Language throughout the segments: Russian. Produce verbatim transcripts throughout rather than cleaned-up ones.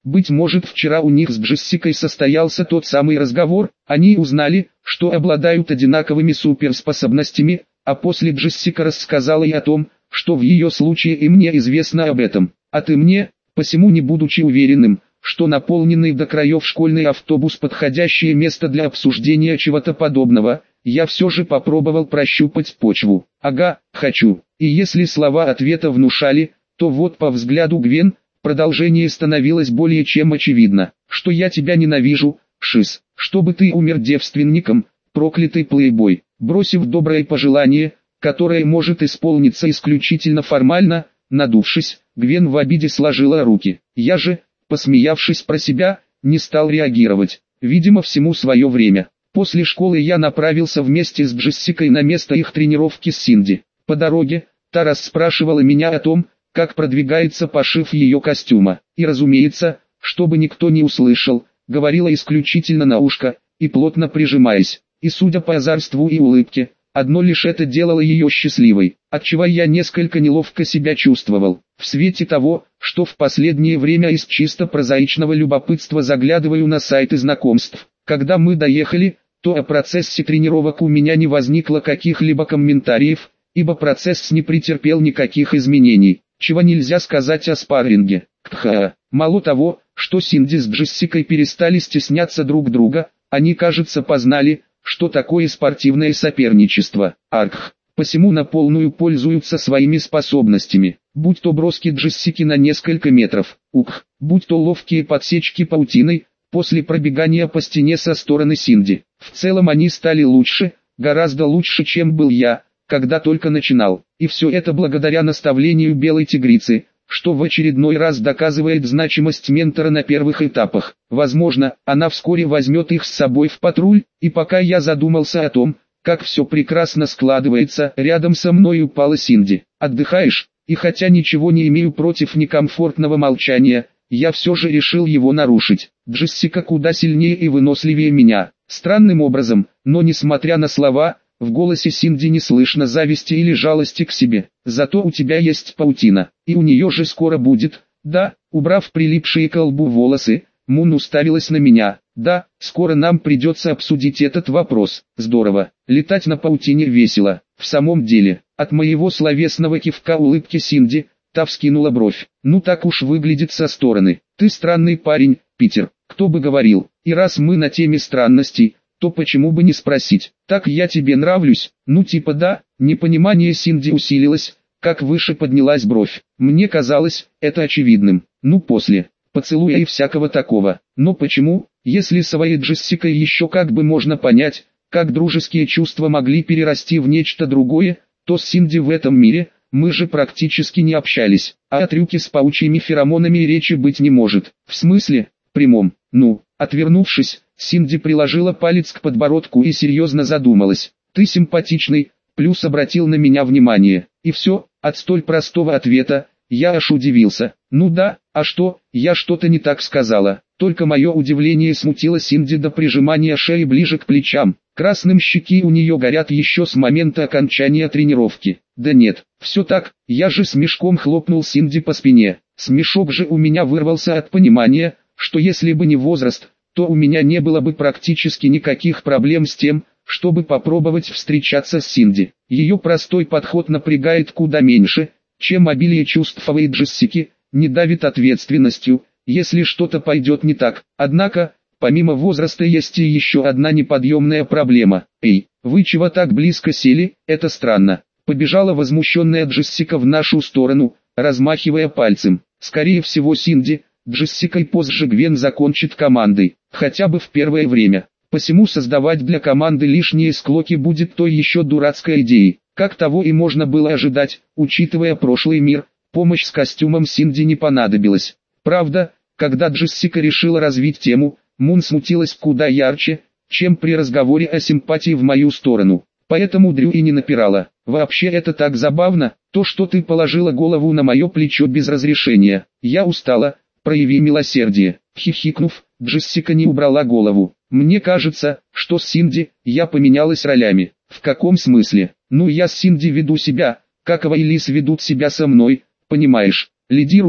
Быть может, вчера у них с Джессикой состоялся тот самый разговор, они узнали, что обладают одинаковыми суперспособностями, а после Джессика рассказала и о том, что в ее случае и мне известно об этом, а ты мне, посему не будучи уверенным, что наполненный до краев школьный автобус подходящее место для обсуждения чего-то подобного, я все же попробовал прощупать почву. Ага, хочу. И если слова ответа внушали, то вот по взгляду Гвен, продолжение становилось более чем очевидно, что я тебя ненавижу, Шиз, чтобы ты умер девственником, проклятый плейбой. Бросив доброе пожелание, которое может исполниться исключительно формально, надувшись, Гвен в обиде сложила руки. Я же, посмеявшись про себя, не стал реагировать. Видимо, всему свое время. После школы я направился вместе с Джессикой на место их тренировки с Синди. По дороге, та расспрашивала меня о том, как продвигается пошив ее костюма. И разумеется, чтобы никто не услышал, говорила исключительно на ушко, и плотно прижимаясь. И судя по озорству и улыбке, одно лишь это делало ее счастливой, отчего я несколько неловко себя чувствовал. В свете того, что в последнее время из чисто прозаичного любопытства заглядываю на сайты знакомств. Когда мы доехали, то о процессе тренировок у меня не возникло каких-либо комментариев, ибо процесс не претерпел никаких изменений, чего нельзя сказать о спарринге. Кха, мало того, что Синди с Джессикой перестали стесняться друг друга, они, кажется, познали, что такое спортивное соперничество. Арх, посему на полную пользуются своими способностями, будь то броски Джессики на несколько метров, ух, будь то ловкие подсечки паутиной, после пробегания по стене со стороны Синди. В целом они стали лучше, гораздо лучше, чем был я, когда только начинал. И все это благодаря наставлению белой тигрицы, что в очередной раз доказывает значимость ментора на первых этапах. Возможно, она вскоре возьмет их с собой в патруль, и пока я задумался о том, как все прекрасно складывается, рядом со мной упала Синди. «Отдыхаешь?» И хотя ничего не имею против некомфортного молчания, я все же решил его нарушить. Джессика куда сильнее и выносливее меня. Странным образом, но несмотря на слова, в голосе Синди не слышно зависти или жалости к себе. Зато у тебя есть паутина, и у нее же скоро будет. Да, убрав прилипшие к лбу волосы, Мун уставилась на меня. Да, скоро нам придется обсудить этот вопрос. Здорово, летать на паутине весело. В самом деле, от моего словесного кивка улыбки Синди, та вскинула бровь. Ну так уж выглядит со стороны. Ты странный парень, Питер, кто бы говорил. И раз мы на теме странностей, то почему бы не спросить, так я тебе нравлюсь? Ну типа да. Непонимание Синди усилилось, как выше поднялась бровь. Мне казалось, это очевидным. Ну после поцелуя и всякого такого. Но почему, если с своей Джессикой еще как бы можно понять, как дружеские чувства могли перерасти в нечто другое, то с Синди в этом мире, мы же практически не общались, а о трюке с паучьими феромонами речи быть не может. В смысле? Прямом. Ну, отвернувшись, Синди приложила палец к подбородку и серьезно задумалась. Ты симпатичный, плюс обратил на меня внимание. И все, от столь простого ответа, я аж удивился. Ну да, а что, я что-то не так сказала. Только мое удивление смутило Синди до прижимания шеи ближе к плечам. Красным щеки у нее горят еще с момента окончания тренировки. Да нет, все так, я же смешком хлопнул Синди по спине. Смешок же у меня вырвался от понимания, что если бы не возраст, то у меня не было бы практически никаких проблем с тем, чтобы попробовать встречаться с Синди. Ее простой подход напрягает куда меньше, чем обилие чувств и Джессики, не давит ответственностью, если что-то пойдет не так. Однако, помимо возраста есть и еще одна неподъемная проблема. Эй, вы чего так близко сели, это странно. Побежала возмущенная Джессика в нашу сторону, размахивая пальцем. Скорее всего Синди, Джессика и позже Гвен закончит командой, хотя бы в первое время. Посему создавать для команды лишние склоки будет той еще дурацкой идеей. Как того и можно было ожидать, учитывая прошлый мир, помощь с костюмом Синди не понадобилась. Правда, когда Джессика решила развить тему, Мун смутилась куда ярче, чем при разговоре о симпатии в мою сторону. Поэтому Дрю и не напирала. Вообще это так забавно, то что ты положила голову на мое плечо без разрешения. Я устала, прояви милосердие. Хихикнув, Джессика не убрала голову. Мне кажется, что с Синди я поменялась ролями. В каком смысле? Ну я с Синди веду себя, как Ава и Лис ведут себя со мной, понимаешь, лидируешь,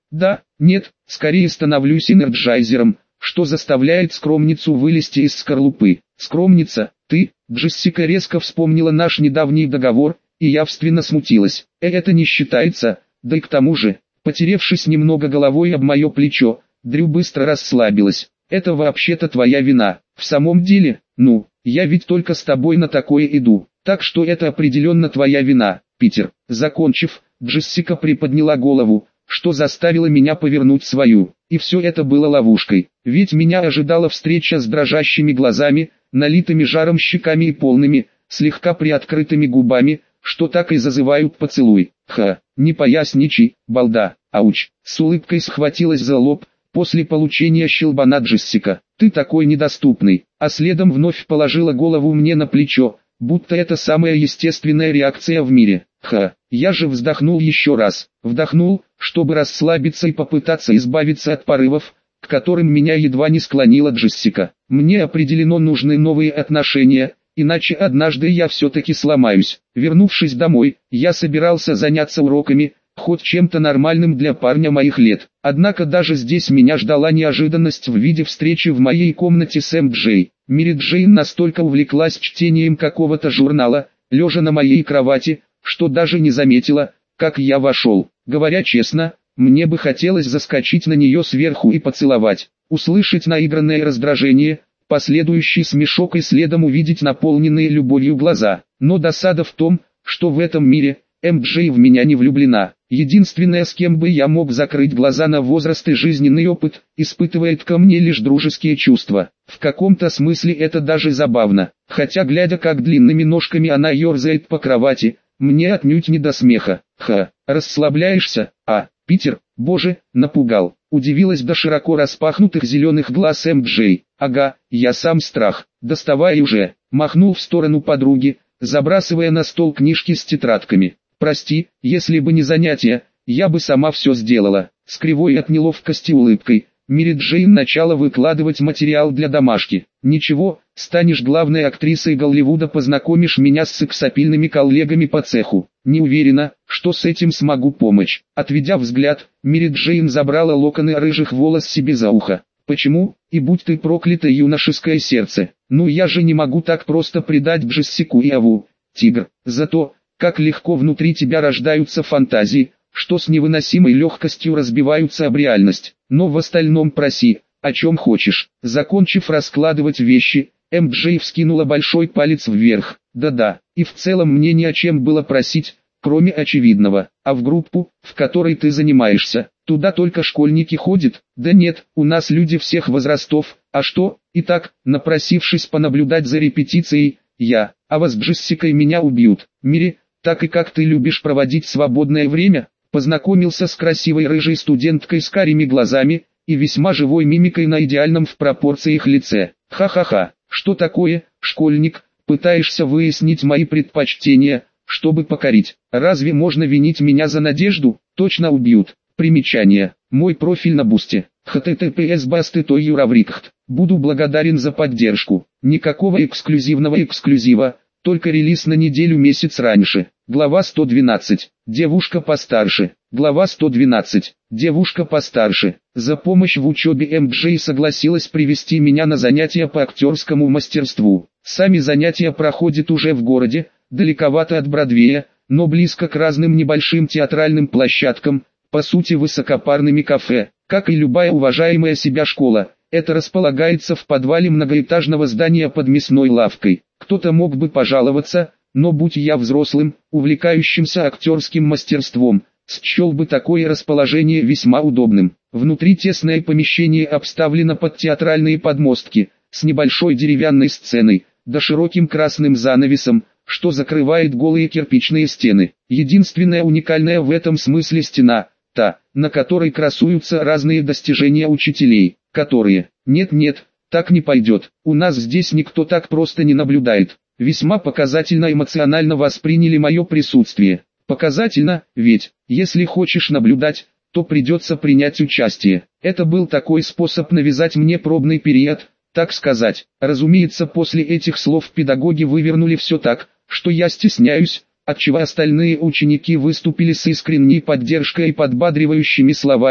Да, нет, скорее становлюсь энерджайзером, что заставляет скромницу вылезти из скорлупы. Скромница, ты, Джессика резко вспомнила наш недавний договор, и явственно смутилась. Э, это не считается, да и к тому же, потеревшись немного головой об мое плечо, Дрю быстро расслабилась. Это вообще-то твоя вина. В самом деле, ну, я ведь только с тобой на такое иду, так что это определенно твоя вина, Питер. Закончив, Джессика приподняла голову, что заставило меня повернуть свою. И все это было ловушкой, ведь меня ожидала встреча с дрожащими глазами, налитыми жаром щеками и полными, слегка приоткрытыми губами, что так и зазывают поцелуй. Ха, не поясничай, балда, ауч. С улыбкой схватилась за лоб, после получения щелбана Джессика. Ты такой недоступный, а следом вновь положила голову мне на плечо, будто это самая естественная реакция в мире. Ха, я же вздохнул еще раз, вдохнул, чтобы расслабиться и попытаться избавиться от порывов, к которым меня едва не склонила Джессика. Мне определенно нужны новые отношения, иначе однажды я все-таки сломаюсь. Вернувшись домой, я собирался заняться уроками, хоть чем-то нормальным для парня моих лет. Однако даже здесь меня ждала неожиданность в виде встречи в моей комнате с эм джей. Мэри Джейн настолько увлеклась чтением какого-то журнала, лежа на моей кровати, что даже не заметила, как я вошел. Говоря честно, мне бы хотелось заскочить на нее сверху и поцеловать, услышать наигранное раздражение, последующий смешок и следом увидеть наполненные любовью глаза. Но досада в том, что в этом мире эм джей в меня не влюблена. Единственное, с кем бы я мог закрыть глаза на возраст и жизненный опыт, испытывает ко мне лишь дружеские чувства. В каком-то смысле это даже забавно, хотя глядя, как длинными ножками она ерзает по кровати, мне отнюдь не до смеха. Ха, расслабляешься? А, Питер, боже, напугал. Удивилась до широко распахнутых зеленых глаз эм джей. Ага, я сам страх. Доставай уже. Махнул в сторону подруги, забрасывая на стол книжки с тетрадками. Прости, если бы не занятие, я бы сама все сделала. С кривой от неловкости улыбкой, Мэри Джейн начала выкладывать материал для домашки. Ничего, станешь главной актрисой Голливуда, познакомишь меня с сексапильными коллегами по цеху. Не уверена, что с этим смогу помочь. Отведя взгляд, Мэри Джейн забрала локоны рыжих волос себе за ухо. Почему? И будь ты проклято, юношеское сердце. Ну я же не могу так просто предать Джессику и Аву, тигр. Зато, как легко внутри тебя рождаются фантазии, что с невыносимой легкостью разбиваются об реальность. Но в остальном проси, о чем хочешь. Закончив раскладывать вещи, эм джей вскинула большой палец вверх. Да-да, и в целом мне не о чем было просить, кроме очевидного. А в группу, в которой ты занимаешься, туда только школьники ходят? Да нет, у нас люди всех возрастов. А что? Итак, напросившись понаблюдать за репетицией, я, а вас с Джессикой меня убьют. Мэри, так и как ты любишь проводить свободное время? Познакомился с красивой рыжей студенткой с карими глазами и весьма живой мимикой на идеальном в пропорциях лице. Ха-ха-ха, что такое, школьник, пытаешься выяснить мои предпочтения, чтобы покорить? Разве можно винить меня за надежду? Точно убьют. Примечание. Мой профиль на Бусте. эйч ти ти пи эс басты той юраврикхт. Буду благодарен за поддержку. Никакого эксклюзивного эксклюзива, только релиз на неделю месяц раньше. Глава сто двенадцать. Девушка постарше. Глава сто двенадцать. Девушка постарше. За помощь в учебе эм джей согласилась привести меня на занятия по актерскому мастерству. Сами занятия проходят уже в городе, далековато от Бродвея, но близко к разным небольшим театральным площадкам, по сути высокопарными кафе. Как и любая уважаемая себя школа, это располагается в подвале многоэтажного здания под мясной лавкой. Кто-то мог бы пожаловаться, но будь я взрослым, увлекающимся актерским мастерством, счел бы такое расположение весьма удобным. Внутри тесное помещение обставлено под театральные подмостки, с небольшой деревянной сценой, да широким красным занавесом, что закрывает голые кирпичные стены. Единственная уникальная в этом смысле стена, та, на которой красуются разные достижения учителей, которые, нет-нет, так не пойдет, у нас здесь никто так просто не наблюдает. Весьма показательно эмоционально восприняли мое присутствие. Показательно, ведь, если хочешь наблюдать, то придется принять участие. Это был такой способ навязать мне пробный период, так сказать. Разумеется, после этих слов педагоги вывернули все так, что я стесняюсь, отчего остальные ученики выступили с искренней поддержкой и подбадривающими словами,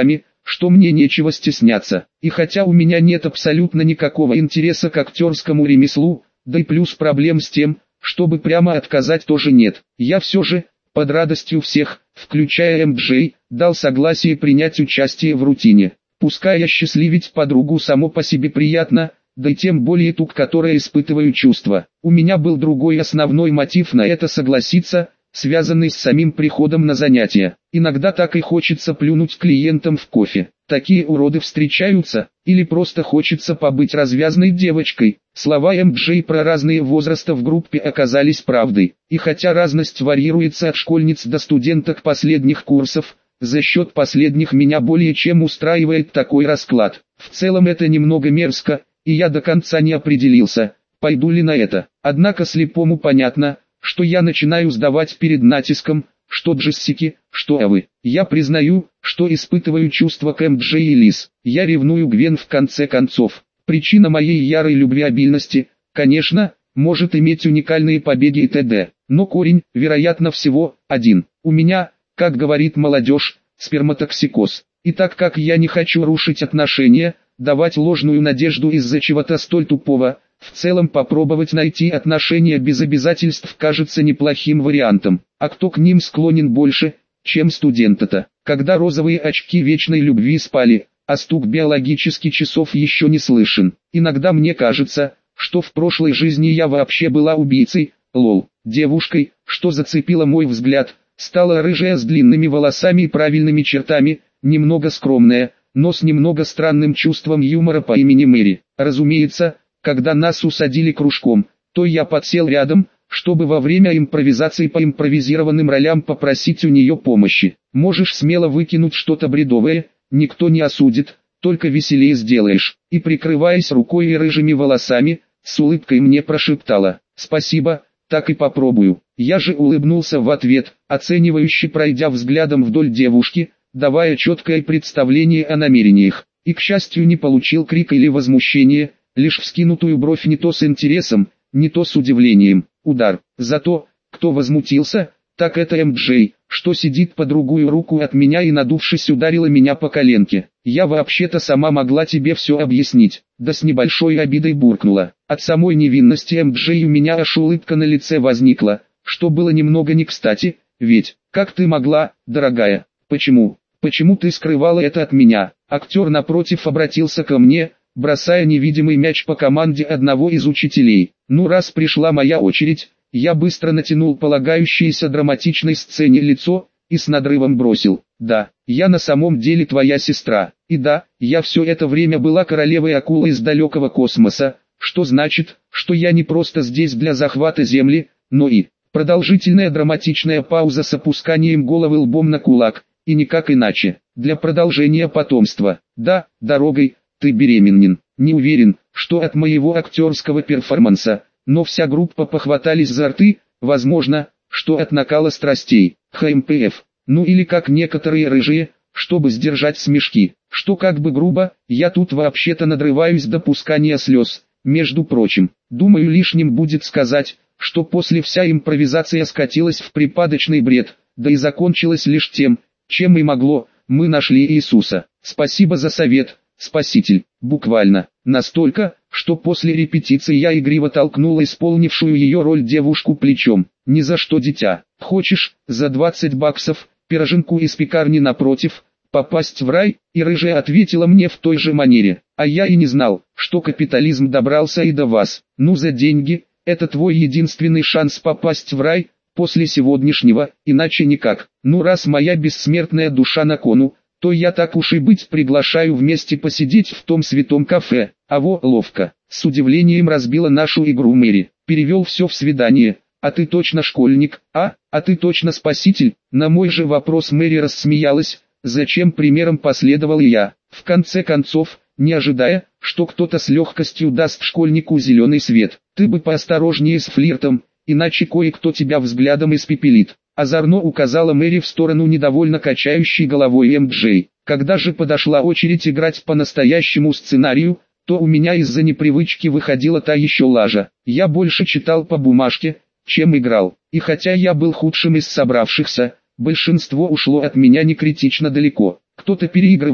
что мне нечего стесняться. И хотя у меня нет абсолютно никакого интереса к актерскому ремеслу, да и плюс проблем с тем, чтобы прямо отказать тоже нет, я все же, под радостью всех, включая эм джей, дал согласие принять участие в рутине. Пускай осчастливить подругу само по себе приятно, да и тем более ту, к которой испытываю чувства. У меня был другой основной мотив на это согласиться, связанный с самим приходом на занятия. Иногда так и хочется плюнуть клиентам в кофе. Такие уроды встречаются, или просто хочется побыть развязной девочкой. Слова эм джей про разные возраста в группе оказались правдой. И хотя разность варьируется от школьниц до студенток последних курсов, за счет последних меня более чем устраивает такой расклад. В целом это немного мерзко, и я до конца не определился, пойду ли на это. Однако слепому понятно, что я начинаю сдавать перед натиском, что Джессики, что Авы. Я признаю, что испытываю чувства к эм джей и Лиз. Я ревную Гвен в конце концов. Причина моей ярой любвеобильности, конечно, может иметь уникальные побеги и т.д. Но корень, вероятно всего, один. У меня, как говорит молодежь, сперматоксикоз. И так как я не хочу рушить отношения, давать ложную надежду из-за чего-то столь тупого, в целом попробовать найти отношения без обязательств кажется неплохим вариантом. А кто к ним склонен больше, чем студента-то? Когда розовые очки вечной любви спали, а стук биологических часов еще не слышен. Иногда мне кажется, что в прошлой жизни я вообще была убийцей, лол. Девушкой, что зацепила мой взгляд, стала рыжая с длинными волосами и правильными чертами, немного скромная, но с немного странным чувством юмора по имени Мэри. Разумеется, когда нас усадили кружком, то я подсел рядом, чтобы во время импровизации по импровизированным ролям попросить у нее помощи. Можешь смело выкинуть что-то бредовое, никто не осудит, только веселее сделаешь. И прикрываясь рукой и рыжими волосами, с улыбкой мне прошептала: «Спасибо, так и попробую». Я же улыбнулся в ответ, оценивающе пройдя взглядом вдоль девушки, давая четкое представление о намерениях. И к счастью не получил крик или возмущение, лишь вскинутую бровь не то с интересом, не то с удивлением. Удар. За то, кто возмутился, так это эм джей, что сидит по другую руку от меня и надувшись ударила меня по коленке. Я вообще-то сама могла тебе все объяснить, да с небольшой обидой буркнула. От самой невинности эм джей у меня аж улыбка на лице возникла, что было немного не кстати, ведь, как ты могла, дорогая, почему, почему ты скрывала это от меня? Актер напротив обратился ко мне, бросая невидимый мяч по команде одного из учителей. Ну раз пришла моя очередь, я быстро натянул полагающееся драматичной сцене лицо, и с надрывом бросил: «Да, я на самом деле твоя сестра, и да, я все это время была королевой акулы из далекого космоса, что значит, что я не просто здесь для захвата Земли, но и...» Продолжительная драматичная пауза с опусканием головы лбом на кулак, и никак иначе, для продолжения потомства. «Да, дорогой, ты беременен». Не уверен, что от моего актерского перформанса, но вся группа похватались за рты, возможно, что от накала страстей. ха эм пэ эф, ну или как некоторые рыжие, чтобы сдержать смешки, что как бы грубо, я тут вообще-то надрываюсь до пускания слез. Между прочим, думаю лишним будет сказать, что после вся импровизация скатилась в припадочный бред, да и закончилась лишь тем, чем и могло: мы нашли Иисуса. Спасибо за совет, Спаситель. Буквально. Настолько, что после репетиции я игриво толкнула исполнившую ее роль девушку плечом. «Ни за что, дитя. Хочешь, за двадцать баксов, пироженку из пекарни напротив, попасть в рай?» И рыжая ответила мне в той же манере: «А я и не знал, что капитализм добрался и до вас. Ну за деньги, это твой единственный шанс попасть в рай, после сегодняшнего, иначе никак. Ну раз моя бессмертная душа на кону, то я так уж и быть приглашаю вместе посидеть в том святом кафе». А во, ловко. С удивлением разбила нашу игру Мэри. Перевел все в свидание. «А ты точно школьник, а? А ты точно спаситель?» На мой же вопрос Мэри рассмеялась, зачем примером последовал и я. В конце концов, не ожидая, что кто-то с легкостью даст школьнику зеленый свет. «Ты бы поосторожнее с флиртом, иначе кое-кто тебя взглядом испепелит». Озорно указала Мэри в сторону недовольно качающей головой эм джей. Когда же подошла очередь играть по настоящему сценарию, то у меня из-за непривычки выходила та еще лажа. Я больше читал по бумажке, чем играл. И хотя я был худшим из собравшихся, большинство ушло от меня не критично далеко. Кто-то переигрывал,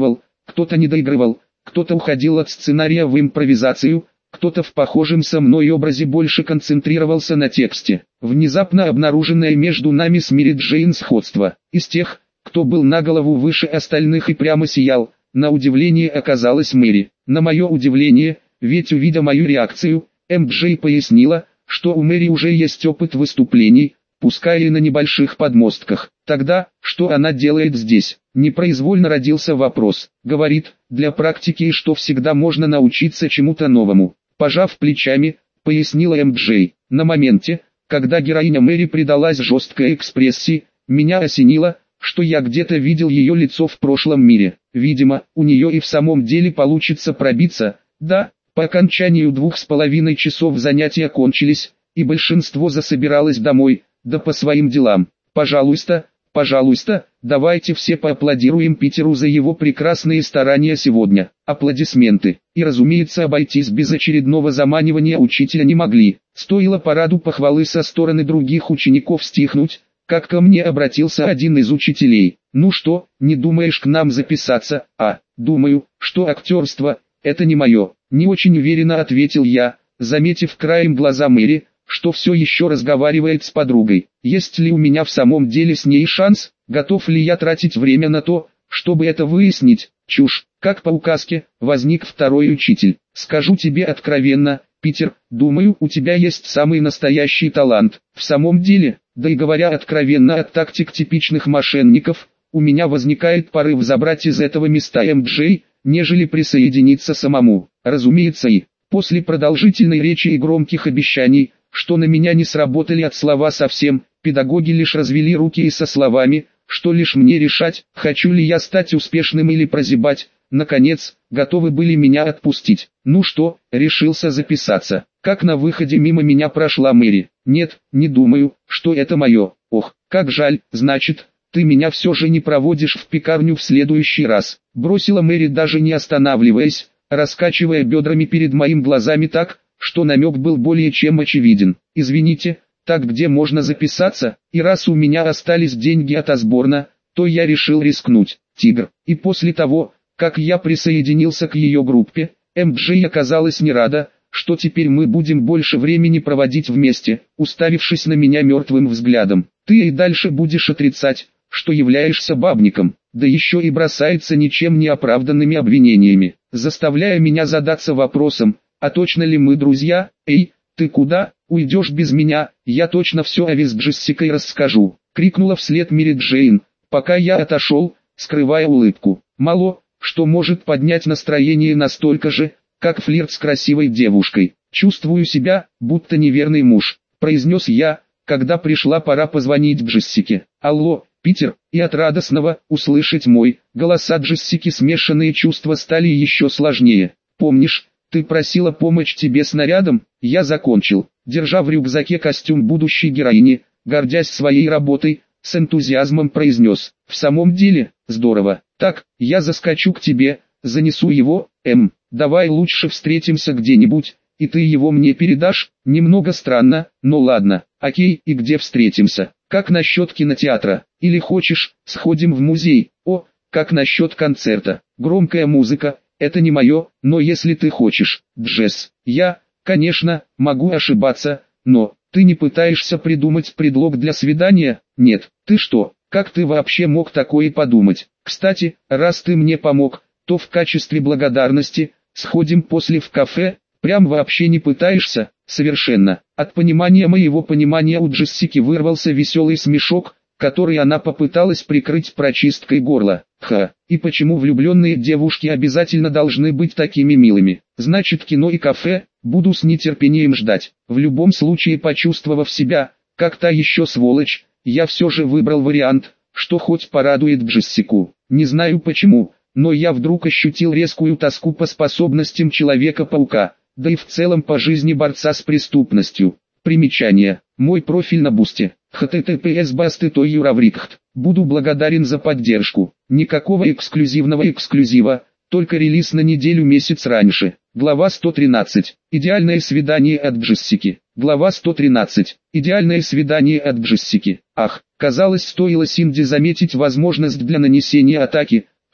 Кто-то не доигрывал, кто-то уходил от сценария в импровизацию, кто-то в похожем со мной образе больше концентрировался на тексте. Внезапно обнаруженное между нами с Мэри Джейн сходство. Из тех, кто был на голову выше остальных и прямо сиял, на удивление оказалась Мэри. На мое удивление, ведь увидя мою реакцию, эм джей пояснила, что у Мэри уже есть опыт выступлений, пускай и на небольших подмостках. Тогда, что она делает здесь? Непроизвольно родился вопрос. Говорит, для практики и что всегда можно научиться чему-то новому. Пожав плечами, пояснила эм джей. На моменте, когда героиня Мэри предалась жесткой экспрессии, меня осенило, что я где-то видел ее лицо в прошлом мире. Видимо, у нее и в самом деле получится пробиться. Да, по окончанию двух с половиной часов занятия кончились, и большинство засобиралось домой, да по своим делам. Пожалуйста, пожалуйста, давайте все поаплодируем Питеру за его прекрасные старания сегодня. Аплодисменты. И разумеется, обойтись без очередного заманивания учителя не могли. Стоило параду похвалы со стороны других учеников стихнуть, как ко мне обратился один из учителей. «Ну что, не думаешь к нам записаться?» «А, думаю, что актерство – это не мое», – не очень уверенно ответил я, заметив краем глаза Мэри, что все еще разговаривает с подругой. Есть ли у меня в самом деле с ней шанс? Готов ли я тратить время на то, чтобы это выяснить? Чушь. Как по указке, возник второй учитель. Скажу тебе откровенно, Питер, думаю, у тебя есть самый настоящий талант. В самом деле, да и говоря откровенно от тактик типичных мошенников, у меня возникает порыв забрать из этого места эм джей, нежели присоединиться самому. Разумеется, и после продолжительной речи и громких обещаний, что на меня не сработали от слова совсем, педагоги лишь развели руки и со словами, что лишь мне решать, хочу ли я стать успешным или прозябать, наконец, готовы были меня отпустить. Ну что, решился записаться. Как на выходе мимо меня прошла Мэри. Нет, не думаю, что это мое. Ох, как жаль, значит, ты меня все же не проводишь в пекарню в следующий раз. Бросила Мэри, даже не останавливаясь, раскачивая бедрами перед моими глазами так, что намек был более чем очевиден. Извините, так где можно записаться? И раз у меня остались деньги от Осборна, то я решил рискнуть. Тигр. И после того, как я присоединился к ее группе, эм джей оказалась не рада, что теперь мы будем больше времени проводить вместе, уставившись на меня мертвым взглядом. Ты и дальше будешь отрицать, что являешься бабником, да еще и бросается ничем не оправданными обвинениями, заставляя меня задаться вопросом, а точно ли мы друзья? Эй, ты куда? Уйдешь без меня? Я точно все о Виз Джессикой расскажу, крикнула вслед Мэри Джейн, пока я отошел, скрывая улыбку. Мало, что может поднять настроение настолько же, как флирт с красивой девушкой. Чувствую себя, будто неверный муж, произнес я, когда пришла пора позвонить Джессике. Алло, Питер, и от радостного услышать мой голос от Джессики смешанные чувства стали еще сложнее. Помнишь, ты просила помочь тебе с нарядом? Я закончил. Держа в рюкзаке костюм будущей героини, гордясь своей работой, с энтузиазмом произнес. В самом деле, здорово. Так, я заскочу к тебе, занесу его, эм, давай лучше встретимся где-нибудь, и ты его мне передашь? Немного странно, но ладно. Окей, и где встретимся? Как насчет кинотеатра? Или хочешь, сходим в музей? О, как насчет концерта? Громкая музыка. Это не мое, но если ты хочешь, Джесс, я, конечно, могу ошибаться, но ты не пытаешься придумать предлог для свидания? Нет, ты что, как ты вообще мог такое подумать? Кстати, раз ты мне помог, то в качестве благодарности сходим после в кафе. Прям вообще не пытаешься? Совершенно. От понимания моего понимания у Джессики вырвался веселый смешок, который она попыталась прикрыть прочисткой горла. Ха, и почему влюбленные девушки обязательно должны быть такими милыми? Значит, кино и кафе, буду с нетерпением ждать. В любом случае, почувствовав себя, как та еще сволочь, я все же выбрал вариант, что хоть порадует Джессику. Не знаю почему, но я вдруг ощутил резкую тоску по способностям Человека-паука, да и в целом по жизни борца с преступностью. Примечание. Мой профиль на Бусте. эйч ти ти пи эс басты точка юраврикхт. Буду благодарен за поддержку. Никакого эксклюзивного эксклюзива, только релиз на неделю-месяц раньше. Глава сто тринадцать. Идеальное свидание от Джессики. Глава сто тринадцать. Идеальное свидание от Джессики. Ах, казалось, стоило Синди заметить возможность для нанесения атаки,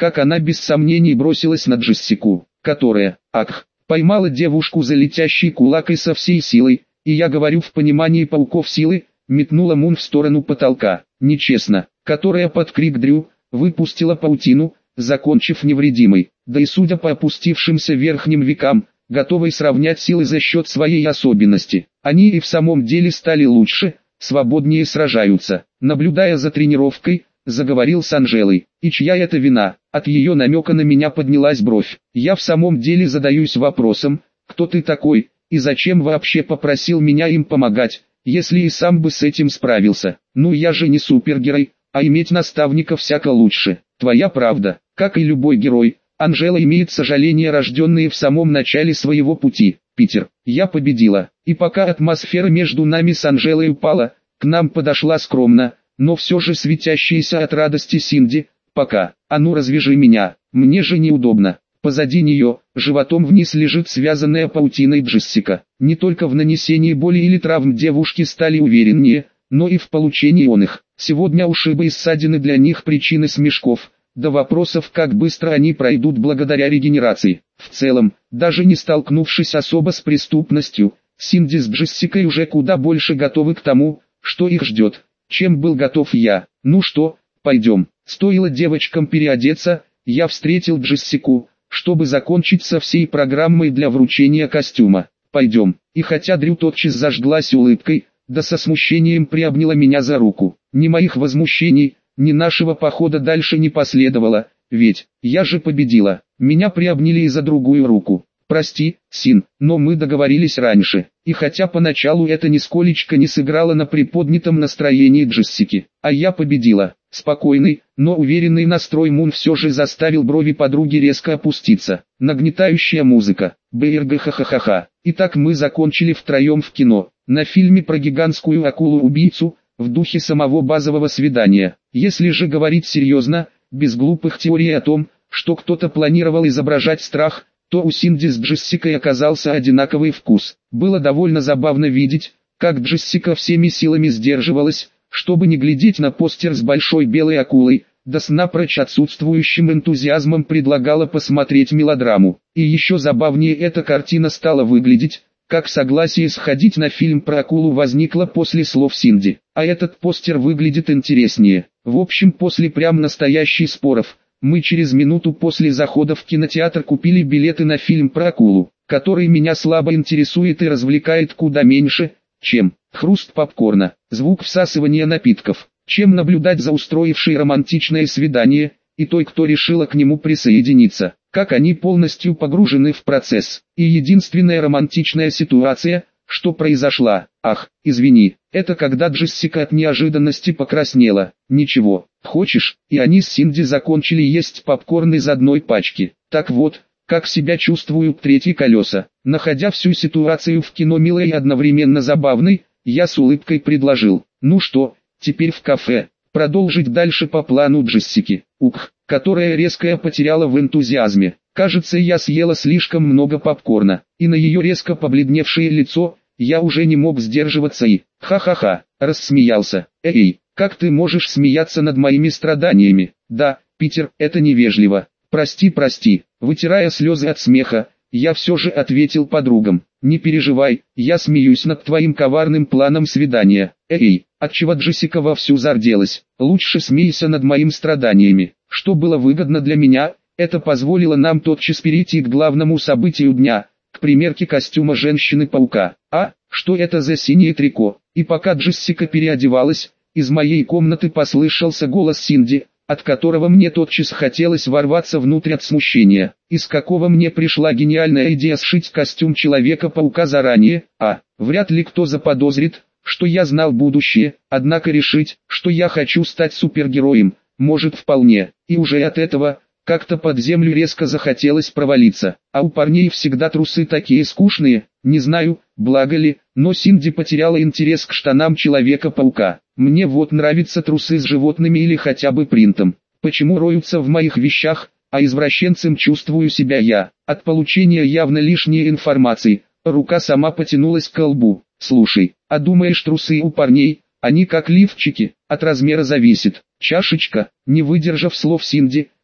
как она без сомнений бросилась на Джессику, которая, ах, поймала девушку за летящий кулак и со всей силой, и я говорю в понимании пауков силы, метнула Мун в сторону потолка, нечестно, которая под крик Дрю, выпустила паутину, закончив невредимой, да и судя по опустившимся верхним векам, готовой сравнять силы за счет своей особенности, они и в самом деле стали лучше, свободнее сражаются. Наблюдая за тренировкой, заговорил с Анжелой, и чья это вина? От ее намека на меня поднялась бровь. Я в самом деле задаюсь вопросом, кто ты такой, и зачем вообще попросил меня им помогать, если и сам бы с этим справился. Ну я же не супергерой, а иметь наставника всяко лучше. Твоя правда, как и любой герой, Анжела имеет сожаления, рожденные в самом начале своего пути. Питер, я победила, и пока атмосфера между нами с Анжелой упала, к нам подошла скромно, но все же светящаяся от радости Синди. Пока, а ну развяжи меня, мне же неудобно. Позади нее, животом вниз лежит связанная паутиной Джессика. Не только в нанесении боли или травм девушки стали увереннее, но и в получении он их. Сегодня ушибы и ссадины для них причины смешков, до вопросов, как быстро они пройдут благодаря регенерации. В целом, даже не столкнувшись особо с преступностью, Синди с Джессикой уже куда больше готовы к тому, что их ждет, чем был готов я. Ну что, пойдем. Стоило девочкам переодеться, я встретил Джессику, чтобы закончить со всей программой для вручения костюма. Пойдем. И хотя Дрю тотчас зажглась улыбкой, да со смущением приобняла меня за руку. Ни моих возмущений, ни нашего похода дальше не последовало, ведь я же победила. Меня приобняли и за другую руку. Прости, Син, но мы договорились раньше. И хотя поначалу это нисколечко не сыграло на приподнятом настроении Джессики, а я победила. Спокойный, но уверенный настрой Мун все же заставил брови подруги резко опуститься. Нагнетающая музыка. Бэрга ха-ха-ха-ха. Итак, мы закончили втроем в кино. На фильме про гигантскую акулу-убийцу, в духе самого базового свидания. Если же говорить серьезно, без глупых теорий о том, что кто-то планировал изображать страх, то у Синди с Джессикой оказался одинаковый вкус. Было довольно забавно видеть, как Джессика всеми силами сдерживалась, чтобы не глядеть на постер с большой белой акулой, да с напрочь отсутствующим энтузиазмом предлагала посмотреть мелодраму. И еще забавнее эта картина стала выглядеть, как согласие сходить на фильм про акулу возникло после слов Синди. А этот постер выглядит интереснее. В общем, после прям настоящих споров, мы через минуту после захода в кинотеатр купили билеты на фильм про акулу, который меня слабо интересует и развлекает куда меньше, чем хруст попкорна, звук всасывания напитков, чем наблюдать за устроившей романтичное свидание, и той, кто решила к нему присоединиться, как они полностью погружены в процесс. И единственная романтичная ситуация, что произошла, ах, извини, это когда Джессика от неожиданности покраснела. Ничего, хочешь, и они с Синди закончили есть попкорн из одной пачки. Так вот, как себя чувствуют третьи колеса. Находя всю ситуацию в кино милой и одновременно забавной, я с улыбкой предложил: ну что, теперь в кафе, продолжить дальше по плану Джессики, ух, которая резко потеряла в энтузиазме. Кажется, я съела слишком много попкорна, и на ее резко побледневшее лицо, я уже не мог сдерживаться и, ха-ха-ха, рассмеялся. Эй, как ты можешь смеяться над моими страданиями? Да, Питер, это невежливо. Прости, прости. Вытирая слезы от смеха, я все же ответил подругам: не переживай, я смеюсь над твоим коварным планом свидания. Эй, отчего Джессика вовсю зарделась? Лучше смейся над моими страданиями. Что было выгодно для меня, это позволило нам тотчас перейти к главному событию дня, к примерке костюма Женщины-паука. А, что это за синее трико? И пока Джессика переодевалась, из моей комнаты послышался голос Синди, от которого мне тотчас хотелось ворваться внутрь от смущения. Из какого мне пришла гениальная идея сшить костюм Человека-паука заранее, а, вряд ли кто заподозрит, что я знал будущее, однако решить, что я хочу стать супергероем, может вполне, и уже от этого, как-то под землю резко захотелось провалиться. А у парней всегда трусы такие скучные, не знаю, благо ли, но Синди потеряла интерес к штанам Человека-паука. Мне вот нравятся трусы с животными или хотя бы принтом. Почему роются в моих вещах, а извращенцем чувствую себя я? От получения явно лишней информации, рука сама потянулась к лбу. Слушай, а думаешь, трусы у парней, они как лифчики, от размера зависит. Чашечка, не выдержав слов Синди,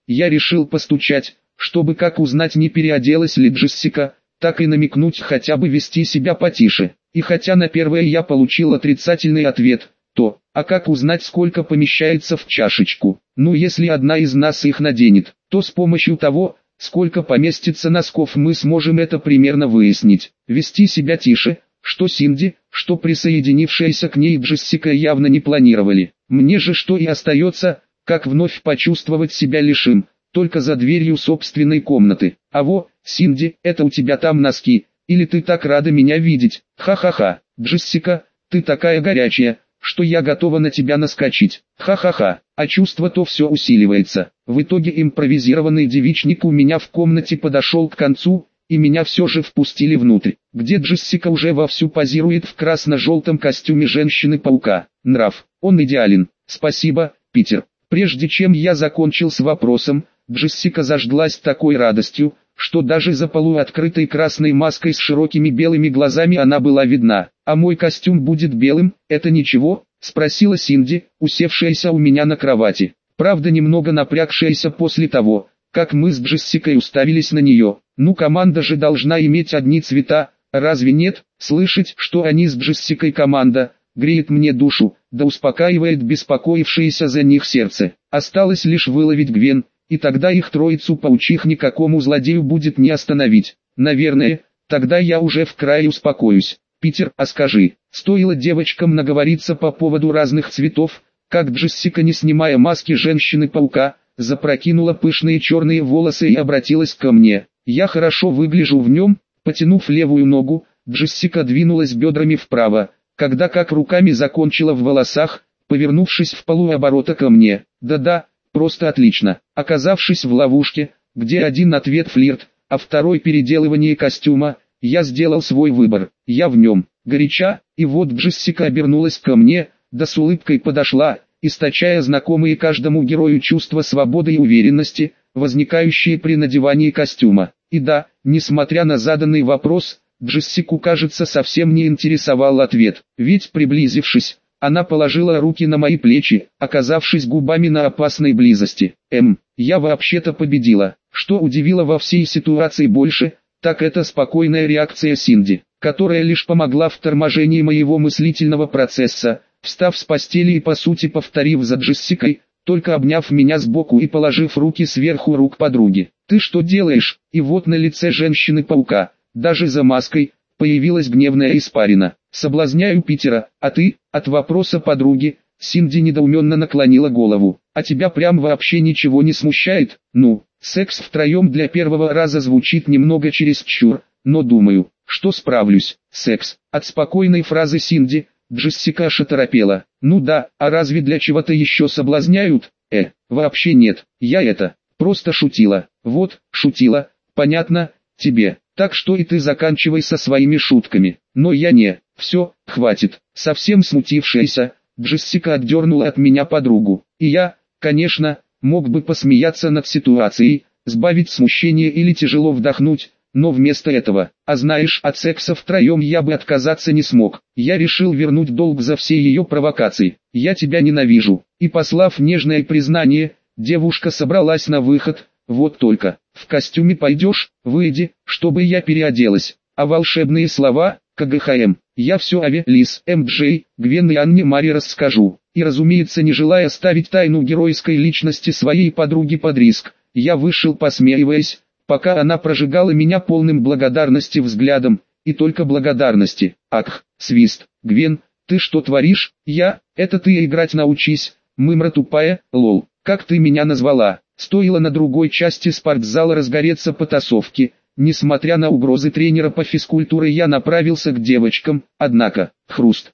Я решил постучать, чтобы как узнать, не переоделась ли Джессика, так и намекнуть хотя бы вести себя потише. И хотя на первое я получил отрицательный ответ, то, а как узнать, сколько помещается в чашечку? Ну, если одна из нас их наденет, то с помощью того, сколько поместится носков, мы сможем это примерно выяснить. Вести себя тише, что Синди, что присоединившаяся к ней Джессика явно не планировали. Мне же что и остается, как вновь почувствовать себя лишим, только за дверью собственной комнаты. А во, Синди, это у тебя там носки, или ты так рада меня видеть? Ха-ха-ха, Джессика, ты такая горячая, что я готова на тебя наскочить. Ха-ха-ха, а чувство то все усиливается. В итоге импровизированный девичник у меня в комнате подошел к концу, и меня все же впустили внутрь, где Джессика уже вовсю позирует в красно-желтом костюме женщины-паука. Нрав, он идеален. Спасибо, Питер. Прежде чем я закончил с вопросом, Джессика зажглась такой радостью, что даже за полуоткрытой красной маской с широкими белыми глазами она была видна. «А мой костюм будет белым, это ничего?» – спросила Синди, усевшаяся у меня на кровати. Правда, немного напрягшаяся после того, как мы с Джессикой уставились на нее. Ну, команда же должна иметь одни цвета, разве нет? Слышать, что они с Джессикой команда, греет мне душу, да успокаивает беспокоившееся за них сердце. Осталось лишь выловить Гвен, и тогда их троицу паучих никакому злодею будет не остановить. Наверное, тогда я уже в крае успокоюсь. Питер, а скажи, стоило девочкам наговориться по поводу разных цветов, как Джессика, не снимая маски женщины-паука, запрокинула пышные черные волосы и обратилась ко мне. Я хорошо выгляжу в нем. Потянув левую ногу, Джессика двинулась бедрами вправо, когда как руками закончила в волосах, повернувшись в полуоборота ко мне. Да-да, просто отлично. Оказавшись в ловушке, где один ответ флирт, а второй переделывание костюма, я сделал свой выбор. Я в нем. Горяча, и вот Джессика обернулась ко мне, да с улыбкой подошла, источая знакомые каждому герою чувства свободы и уверенности, возникающие при надевании костюма. И да, несмотря на заданный вопрос, Джессику, кажется, совсем не интересовал ответ, ведь, приблизившись, она положила руки на мои плечи, оказавшись губами на опасной близости. Эм, я вообще-то победила. Что удивило во всей ситуации больше, так это спокойная реакция Синди, которая лишь помогла в торможении моего мыслительного процесса, встав с постели и по сути повторив за Джессикой, только обняв меня сбоку и положив руки сверху рук подруги. «Ты что делаешь?» И вот на лице женщины-паука, даже за маской, появилась гневная испарина. «Соблазняю Питера, а ты?» От вопроса подруги, Синди недоуменно наклонила голову. «А тебя прям вообще ничего не смущает?» «Ну, секс втроем для первого раза звучит немного чересчур, но думаю, что справлюсь». «Секс». От спокойной фразы Синди, Джессика аж оторопела. «Ну да, а разве для чего-то еще соблазняют?» «Э, вообще нет, я это, просто шутила». «Вот, шутила, понятно, тебе. Так что и ты заканчивай со своими шутками». «Но я не, все, хватит». Совсем смутившаяся, Джессика отдернула от меня подругу. И я, конечно, мог бы посмеяться над ситуацией, сбавить смущение или тяжело вдохнуть, но вместо этого, а знаешь, от секса втроем я бы отказаться не смог. Я решил вернуть долг за все ее провокации. «Я тебя ненавижу». И послав нежное признание, девушка собралась на выход. «Вот только, в костюме пойдешь, выйди, чтобы я переоделась». А волшебные слова, КГХМ, я все Аве, Лис, МДжей, Гвен и Анне Мари расскажу. И разумеется, не желая ставить тайну геройской личности своей подруги под риск, я вышел, посмеиваясь, пока она прожигала меня полным благодарности взглядом, и только благодарности. Ах, свист. «Гвен, ты что творишь?» «Я, это ты играть научись, мымра тупая, лол, как ты меня назвала?» Стоило на другой части спортзала разгореться потасовки, несмотря на угрозы тренера по физкультуре, я направился к девочкам, однако, хруст,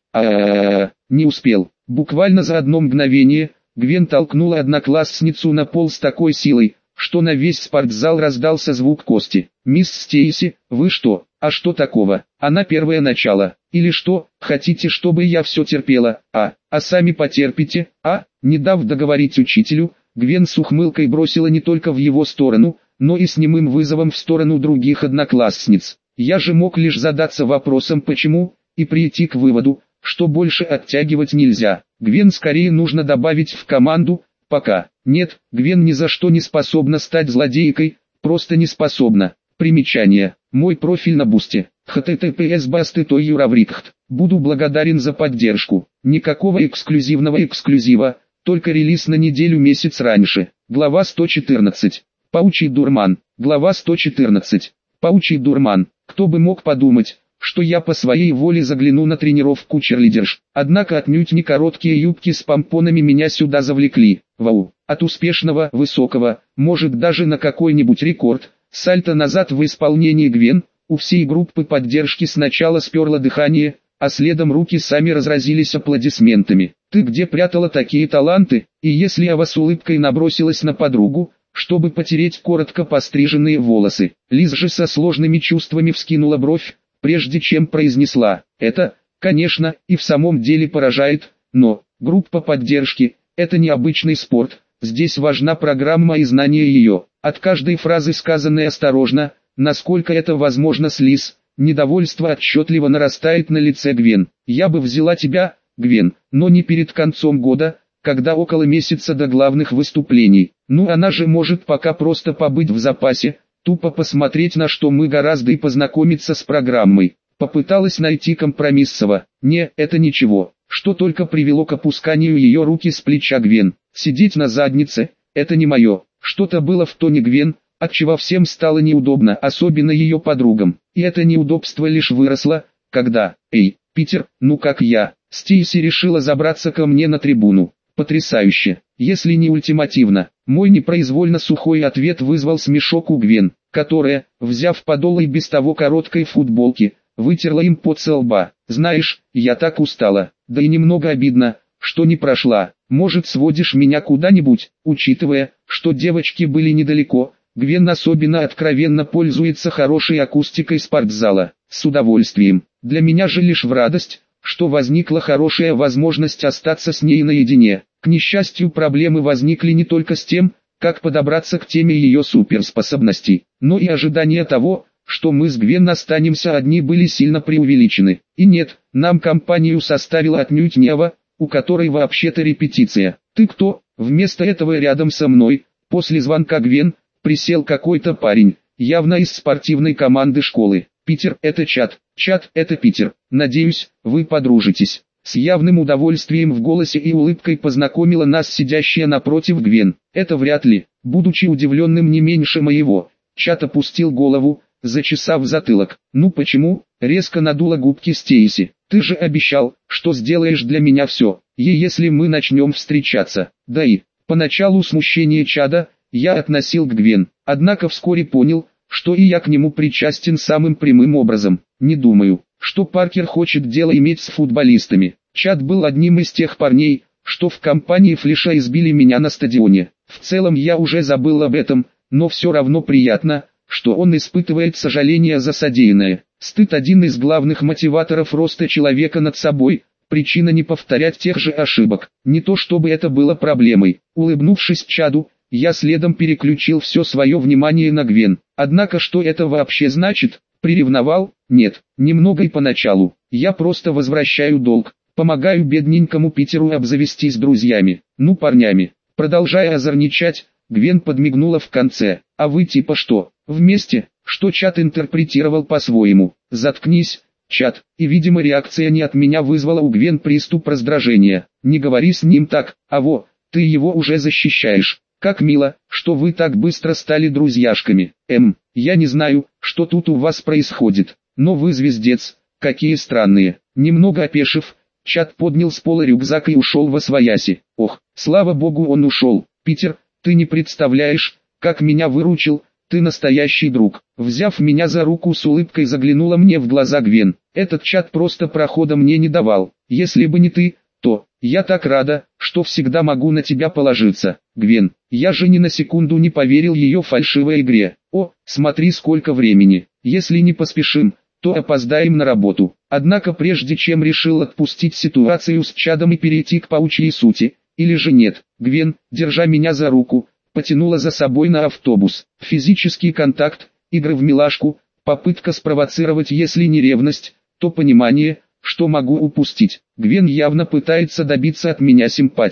а не успел. Буквально за одно мгновение, Гвен толкнула одноклассницу на пол с такой силой, что на весь спортзал раздался звук кости. «Мисс Стейси, вы что? А что такого? Она первое начало. Или что, хотите, чтобы я все терпела, а, а сами потерпите, а?» Не дав договорить учителю, Гвен с ухмылкой бросила не только в его сторону, но и с немым вызовом в сторону других одноклассниц. Я же мог лишь задаться вопросом «почему?» и прийти к выводу, что больше оттягивать нельзя. Гвен скорее нужно добавить в команду, Пока. Нет, Гвен ни за что не способна стать злодейкой, просто не способна. Примечание. Мой профиль на Бусти. https басты той юраврикхт. Буду благодарен за поддержку. Никакого эксклюзивного эксклюзива, только релиз на неделю-месяц раньше. Глава сто четырнадцать. Паучий дурман. Глава сто четырнадцать. Паучий дурман. Кто бы мог подумать, что я по своей воле загляну на тренировку черлидерш. Однако отнюдь не короткие юбки с помпонами меня сюда завлекли. Вау. От успешного, высокого, может даже на какой-нибудь рекорд, сальто назад в исполнении Гвен, у всей группы поддержки сначала сперло дыхание, а следом руки сами разразились аплодисментами. «Ты где прятала такие таланты?» И если Ава с улыбкой набросилась на подругу, чтобы потереть коротко постриженные волосы, Лиз же со сложными чувствами вскинула бровь, прежде чем произнесла: «Это, конечно, и в самом деле поражает, но группа поддержки – это не обычный спорт, здесь важна программа и знание ее». От каждой фразы, сказанной осторожно, насколько это возможно с Лиз, недовольство отчетливо нарастает на лице Гвен. «Я бы взяла тебя, Гвен, но не перед концом года, когда около месяца до главных выступлений. Ну она же может пока просто побыть в запасе, тупо посмотреть на что мы гораздо и познакомиться с программой». Попыталась найти компромисс Сова. «Не, это ничего, что только привело к опусканию ее руки с плеча Гвен. Сидеть на заднице – это не мое». Что-то было в тоне Гвен, отчего всем стало неудобно, особенно ее подругам. И это неудобство лишь выросло, когда, «Эй, Питер, ну как я?» Стейси решила забраться ко мне на трибуну. Потрясающе, если не ультимативно. Мой непроизвольно сухой ответ вызвал смешок у Гвен, которая, взяв подол и без того короткой футболки, вытерла им пот со лба. «Знаешь, я так устала, да и немного обидно, что не прошла. Может, сводишь меня куда-нибудь?» Учитывая, что девочки были недалеко, Гвен особенно откровенно пользуется хорошей акустикой спортзала. С удовольствием. Для меня же лишь в радость, что возникла хорошая возможность остаться с ней наедине. К несчастью, проблемы возникли не только с тем, как подобраться к теме ее суперспособностей, но и ожидания того, что мы с Гвен останемся одни, были сильно преувеличены. И нет, нам компанию составила отнюдь не Ава, у которой вообще-то репетиция. «Ты кто?» Вместо этого рядом со мной, после звонка Гвен, присел какой-то парень, явно из спортивной команды школы. «Питер, это Чад. Чад, это Питер. Надеюсь, вы подружитесь». С явным удовольствием в голосе и улыбкой познакомила нас сидящая напротив Гвен. «Это вряд ли». Будучи удивленным не меньше моего, Чад опустил голову, зачесав затылок. «Ну почему?» — резко надула губки Стейси. «Ты же обещал, что сделаешь для меня все, и если мы начнем встречаться». Да и, поначалу смущение Чада я относил к Гвен, однако вскоре понял, что и я к нему причастен самым прямым образом. Не думаю, что Паркер хочет дело иметь с футболистами. Чад был одним из тех парней, что в компании Флиша избили меня на стадионе. В целом я уже забыл об этом, но все равно приятно, что он испытывает сожаление за содеянное. Стыд — один из главных мотиваторов роста человека над собой, причина не повторять тех же ошибок. Не то чтобы это было проблемой. Улыбнувшись Чаду, я следом переключил все свое внимание на Гвен. Однако что это вообще значит? Приревновал? Нет, немного и поначалу. Я просто возвращаю долг, помогаю бедненькому Питеру обзавестись друзьями, ну парнями. Продолжая озорничать, Гвен подмигнула в конце. «А вы типа что, вместе?» Что Чад интерпретировал по-своему. «Заткнись, Чад». И видимо реакция не от меня вызвала у Гвен приступ раздражения. «Не говори с ним так, Аво, ты его уже защищаешь. Как мило, что вы так быстро стали друзьяшками. Эм, я не знаю, что тут у вас происходит, но вы звездец, какие странные». Немного опешив, Чад поднял с пола рюкзак и ушел восвояси. Ох, слава богу, он ушел. «Питер, ты не представляешь, как меня выручил, ты настоящий друг». Взяв меня за руку, с улыбкой заглянула мне в глаза Гвен. «Этот Чад просто прохода мне не давал. Если бы не ты, то я так рада, что всегда могу на тебя положиться, Гвен». Я же ни на секунду не поверил ее фальшивой игре. «О, смотри, сколько времени. Если не поспешим, то опоздаем на работу». Однако прежде чем решил отпустить ситуацию с Чадом и перейти к паучьей сути, или же нет, Гвен, держа меня за руку, потянула за собой на автобус. Физический контакт, игры в милашку, попытка спровоцировать, если не ревность, то понимание, что могу упустить. Гвен явно пытается добиться от меня симпатии.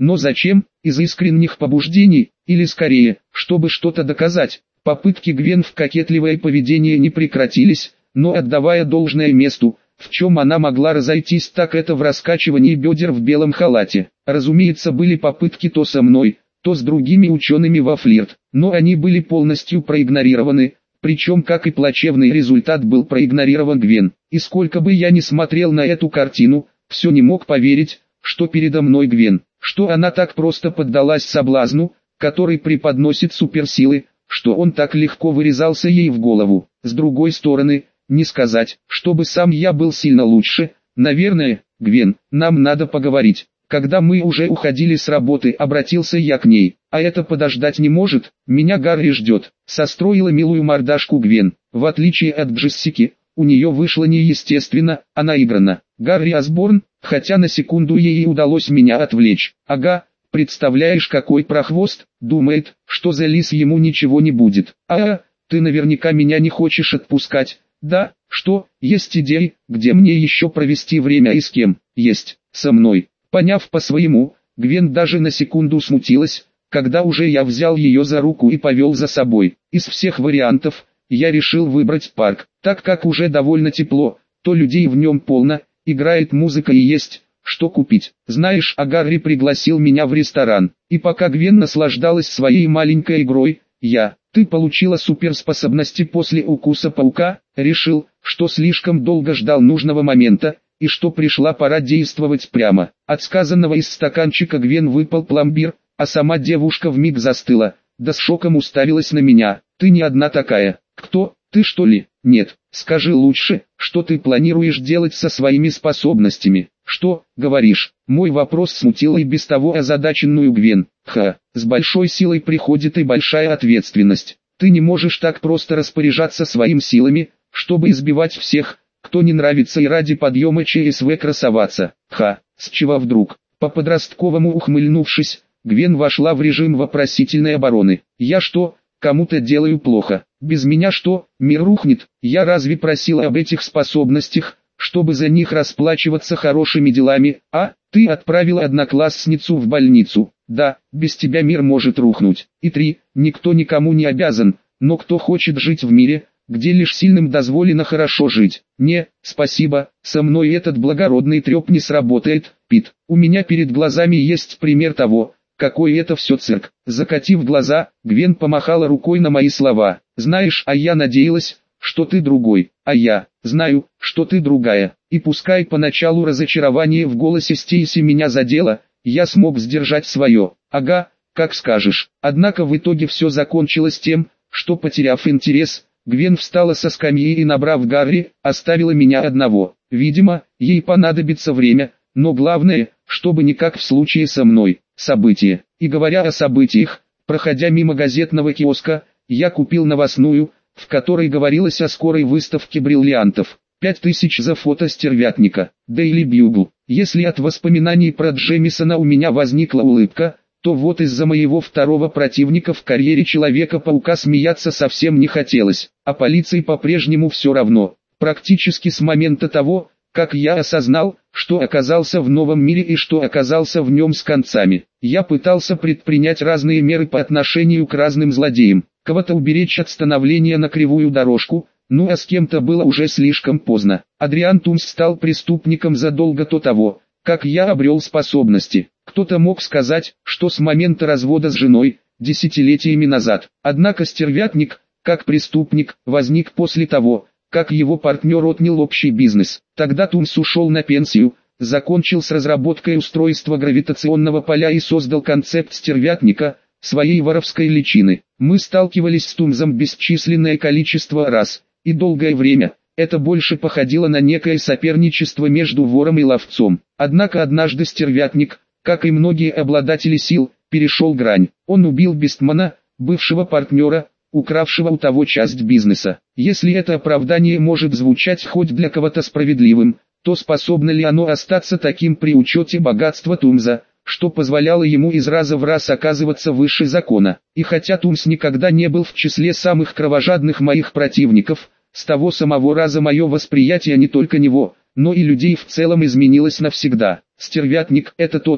Но зачем? Из искренних побуждений, или скорее, чтобы что-то доказать. Попытки Гвен в кокетливое поведение не прекратились, но отдавая должное месту, в чем она могла разойтись, так это в раскачивании бедер в белом халате. Разумеется, были попытки то со мной, то с другими учеными во флирт, но они были полностью проигнорированы, причем как и плачевный результат был проигнорирован Гвен. И сколько бы я ни смотрел на эту картину, все не мог поверить, что передо мной Гвен, что она так просто поддалась соблазну, который преподносит суперсилы, что он так легко вырезался ей в голову. С другой стороны, не сказать, чтобы сам я был сильно лучше. Наверное, Гвен, нам надо поговорить. Когда мы уже уходили с работы, обратился я к ней. А это подождать не может, меня Гарри ждет. Состроила милую мордашку Гвен. В отличие от Джессики, у нее вышло неестественно, а наигранно. Гарри Осборн, хотя на секунду ей удалось меня отвлечь. Ага, представляешь, какой прохвост, думает, что за лис ему ничего не будет. А, ты наверняка меня не хочешь отпускать. Да, что, есть идеи, где мне еще провести время и с кем? Есть, со мной. Поняв по-своему, Гвен даже на секунду смутилась, когда уже я взял ее за руку и повел за собой. Из всех вариантов, я решил выбрать парк, так как уже довольно тепло, то людей в нем полно, играет музыка и есть, что купить. Знаешь, а Гарри пригласил меня в ресторан, и пока Гвен наслаждалась своей маленькой игрой, я... Ты получила суперспособности после укуса паука, решил, что слишком долго ждал нужного момента, и что пришла пора действовать прямо. От сказанного из стаканчика Гвен выпал пломбир, а сама девушка вмиг застыла, да с шоком уставилась на меня. Ты не одна такая. Кто, ты что ли? Нет, скажи лучше, что ты планируешь делать со своими способностями. Что, говоришь? Мой вопрос смутил и без того озадаченную Гвен. Ха, с большой силой приходит и большая ответственность. Ты не можешь так просто распоряжаться своими силами, чтобы избивать всех, кто не нравится, и ради подъема ЧСВ красоваться. Ха, с чего вдруг? По-подростковому ухмыльнувшись, Гвен вошла в режим вопросительной обороны. Я что, кому-то делаю плохо? Без меня что, мир рухнет? Я разве просил об этих способностях, чтобы за них расплачиваться хорошими делами? А, ты отправила одноклассницу в больницу. Да, без тебя мир может рухнуть. И три, никто никому не обязан, но кто хочет жить в мире, где лишь сильным дозволено хорошо жить? Не, спасибо, со мной этот благородный треп не сработает, Пит. У меня перед глазами есть пример того, какой это все цирк. Закатив глаза, Гвен помахала рукой на мои слова. Знаешь, а я надеялась, что ты другой, а я знаю, что ты другая. И пускай поначалу разочарование в голосе Стейси меня задело, я смог сдержать свое. Ага, как скажешь. Однако в итоге все закончилось тем, что, потеряв интерес, Гвен встала со скамьи и, набрав Гарри, оставила меня одного. Видимо, ей понадобится время, но главное, чтобы не как в случае со мной. События. И говоря о событиях, проходя мимо газетного киоска, я купил новостную, в которой говорилось о скорой выставке бриллиантов. пять тысяч за фото стервятника. Daily Bugle. Если от воспоминаний про Джемисона у меня возникла улыбка, то вот из-за моего второго противника в карьере Человека-паука смеяться совсем не хотелось, а полиции по-прежнему все равно. Практически с момента того, как я осознал, что оказался в новом мире и что оказался в нем с концами, я пытался предпринять разные меры по отношению к разным злодеям, кого-то уберечь от становления на кривую дорожку, ну а с кем-то было уже слишком поздно. Адриан Тумс стал преступником задолго до того, как я обрел способности. Кто-то мог сказать, что с момента развода с женой, десятилетиями назад. Однако стервятник, как преступник, возник после того, как его партнер отнял общий бизнес. Тогда Тумс ушел на пенсию, закончил с разработкой устройства гравитационного поля и создал концепт стервятника, своей воровской личины. Мы сталкивались с Тумсом бесчисленное количество раз, и долгое время. Это больше походило на некое соперничество между вором и ловцом. Однако однажды стервятник, как и многие обладатели сил, перешел грань. Он убил Бестмана, бывшего партнера, укравшего у того часть бизнеса. Если это оправдание может звучать хоть для кого-то справедливым, то способно ли оно остаться таким при учете богатства Тумса, что позволяло ему из раза в раз оказываться выше закона? И хотя Тумс никогда не был в числе самых кровожадных моих противников, с того самого раза мое восприятие не только него, но и людей в целом изменилось навсегда. Стервятник – это тот,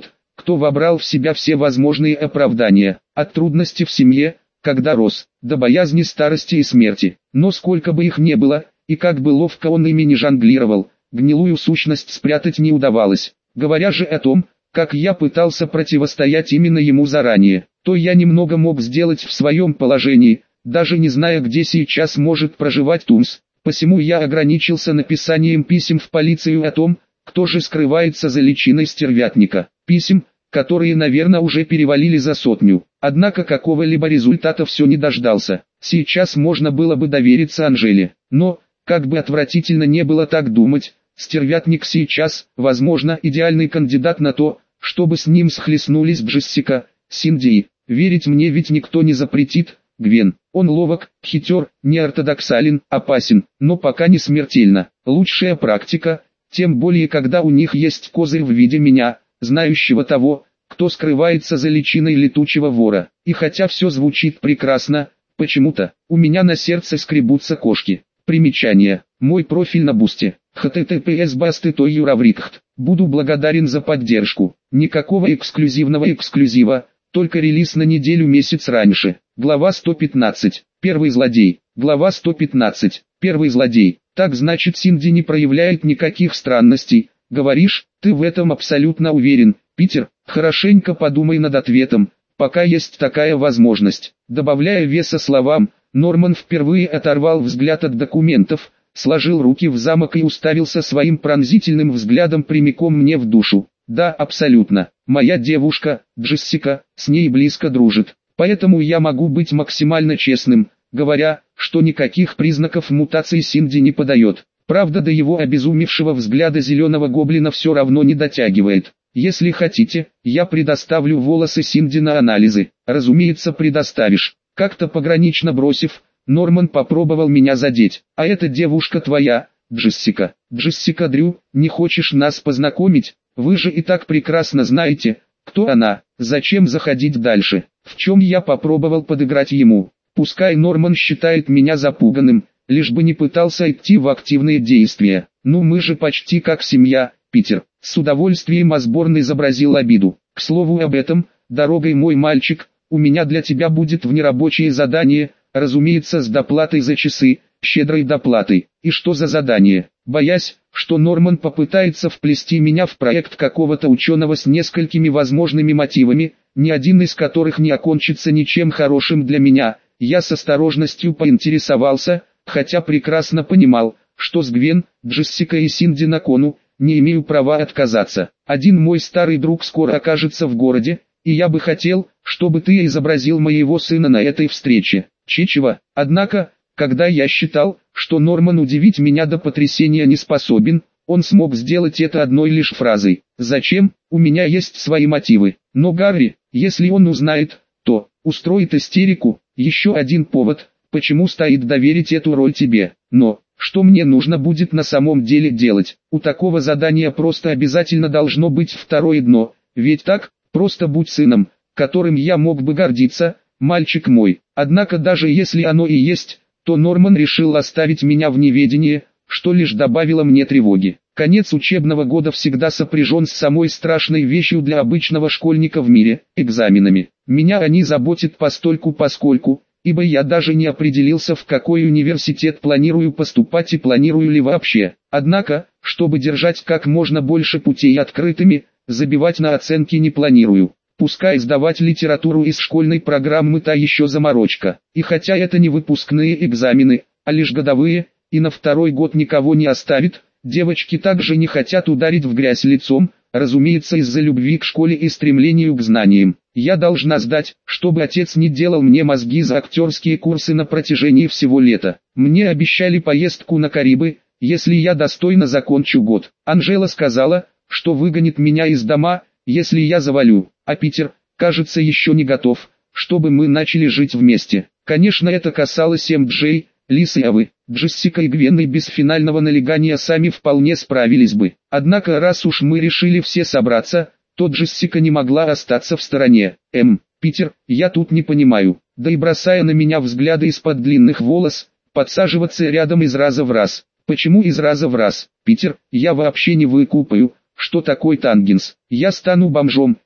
кто вобрал в себя все возможные оправдания, от трудностей в семье, когда рос, до боязни старости и смерти. Но сколько бы их не было, и как бы ловко он ими не жонглировал, гнилую сущность спрятать не удавалось. Говоря же о том, как я пытался противостоять именно ему заранее, то я немного мог сделать в своем положении, даже не зная, где сейчас может проживать Тумс. Посему я ограничился написанием писем в полицию о том, кто же скрывается за личиной стервятника. Писем, которые, наверное, уже перевалили за сотню. Однако какого-либо результата все не дождался. Сейчас можно было бы довериться Анжеле. Но, как бы отвратительно не было так думать, стервятник сейчас, возможно, идеальный кандидат на то, чтобы с ним схлестнулись Джессика, Синди. Верить мне ведь никто не запретит, Гвен. Он ловок, хитер, неортодоксален, опасен, но пока не смертельно. Лучшая практика, тем более когда у них есть козырь в виде меня, знающего того, кто скрывается за личиной летучего вора. И хотя все звучит прекрасно, почему-то, у меня на сердце скребутся кошки. Примечание. Мой профиль на Бусте. эйч ти ти пи эс басты точка юраврикхт. Буду благодарен за поддержку. Никакого эксклюзивного эксклюзива, только релиз на неделю месяц раньше. Глава сто пятнадцать. Первый злодей. Глава сто пятнадцать. Первый злодей. Так значит, Синди не проявляет никаких странностей. Говоришь, ты в этом абсолютно уверен, Питер? Хорошенько подумай над ответом, пока есть такая возможность. Добавляя веса словам, Норман впервые оторвал взгляд от документов, сложил руки в замок и уставился своим пронзительным взглядом прямиком мне в душу. Да, абсолютно. Моя девушка, Джессика, с ней близко дружит. Поэтому я могу быть максимально честным, говоря, что никаких признаков мутации Синди не подает. Правда, до его обезумевшего взгляда зеленого гоблина все равно не дотягивает. Если хотите, я предоставлю волосы Синди на анализы. Разумеется, предоставишь. Как-то погранично бросив, Норман попробовал меня задеть. А эта девушка твоя, Джессика. Джессика Дрю, не хочешь нас познакомить? Вы же и так прекрасно знаете, кто она. Зачем заходить дальше? В чем я попробовал подыграть ему? Пускай Норман считает меня запуганным, лишь бы не пытался идти в активные действия. Ну мы же почти как семья, Питер. С удовольствием Осборн изобразил обиду. К слову об этом, дорогой мой мальчик, у меня для тебя будет внерабочее задание, разумеется с доплатой за часы, щедрой доплатой. И что за задание? Боясь, что Норман попытается вплести меня в проект какого-то ученого с несколькими возможными мотивами, ни один из которых не окончится ничем хорошим для меня, я с осторожностью поинтересовался, хотя прекрасно понимал, что с Гвен, Джессикой и Синди на кону, не имею права отказаться. Один мой старый друг скоро окажется в городе, и я бы хотел, чтобы ты изобразил моего сына на этой встрече. Чичева. Однако, когда я считал, что Норман удивить меня до потрясения не способен, он смог сделать это одной лишь фразой. Зачем? У меня есть свои мотивы. Но Гарри, если он узнает, то устроит истерику. Еще один повод, почему стоит доверить эту роль тебе. Но, что мне нужно будет на самом деле делать? У такого задания просто обязательно должно быть второе дно. Ведь так, просто будь сыном, которым я мог бы гордиться, мальчик мой. Однако даже если оно и есть, то Норман решил оставить меня в неведении, что лишь добавило мне тревоги. Конец учебного года всегда сопряжен с самой страшной вещью для обычного школьника в мире – экзаменами. Меня они заботят постольку-поскольку, ибо я даже не определился, в какой университет планирую поступать и планирую ли вообще. Однако, чтобы держать как можно больше путей открытыми, забивать на оценки не планирую. Пускай сдавать литературу из школьной программы та еще заморочка. И хотя это не выпускные экзамены, а лишь годовые, и на второй год никого не оставит, девочки также не хотят ударить в грязь лицом, разумеется из-за любви к школе и стремлению к знаниям. Я должна сдать, чтобы отец не делал мне мозги за актерские курсы на протяжении всего лета. Мне обещали поездку на Карибы, если я достойно закончу год. Анжела сказала, что выгонит меня из дома, если я завалю. А Питер, кажется, еще не готов, чтобы мы начали жить вместе. Конечно, это касалось эм джей, Лисы и Авы. Джессика и Гвен и без финального налегания сами вполне справились бы. Однако раз уж мы решили все собраться, то Джессика не могла остаться в стороне. Эм, Питер, я тут не понимаю. Да и бросая на меня взгляды из-под длинных волос, подсаживаться рядом из раза в раз. Почему из раза в раз? Питер, я вообще не выкупаю, что такое тангенс. Я стану бомжом,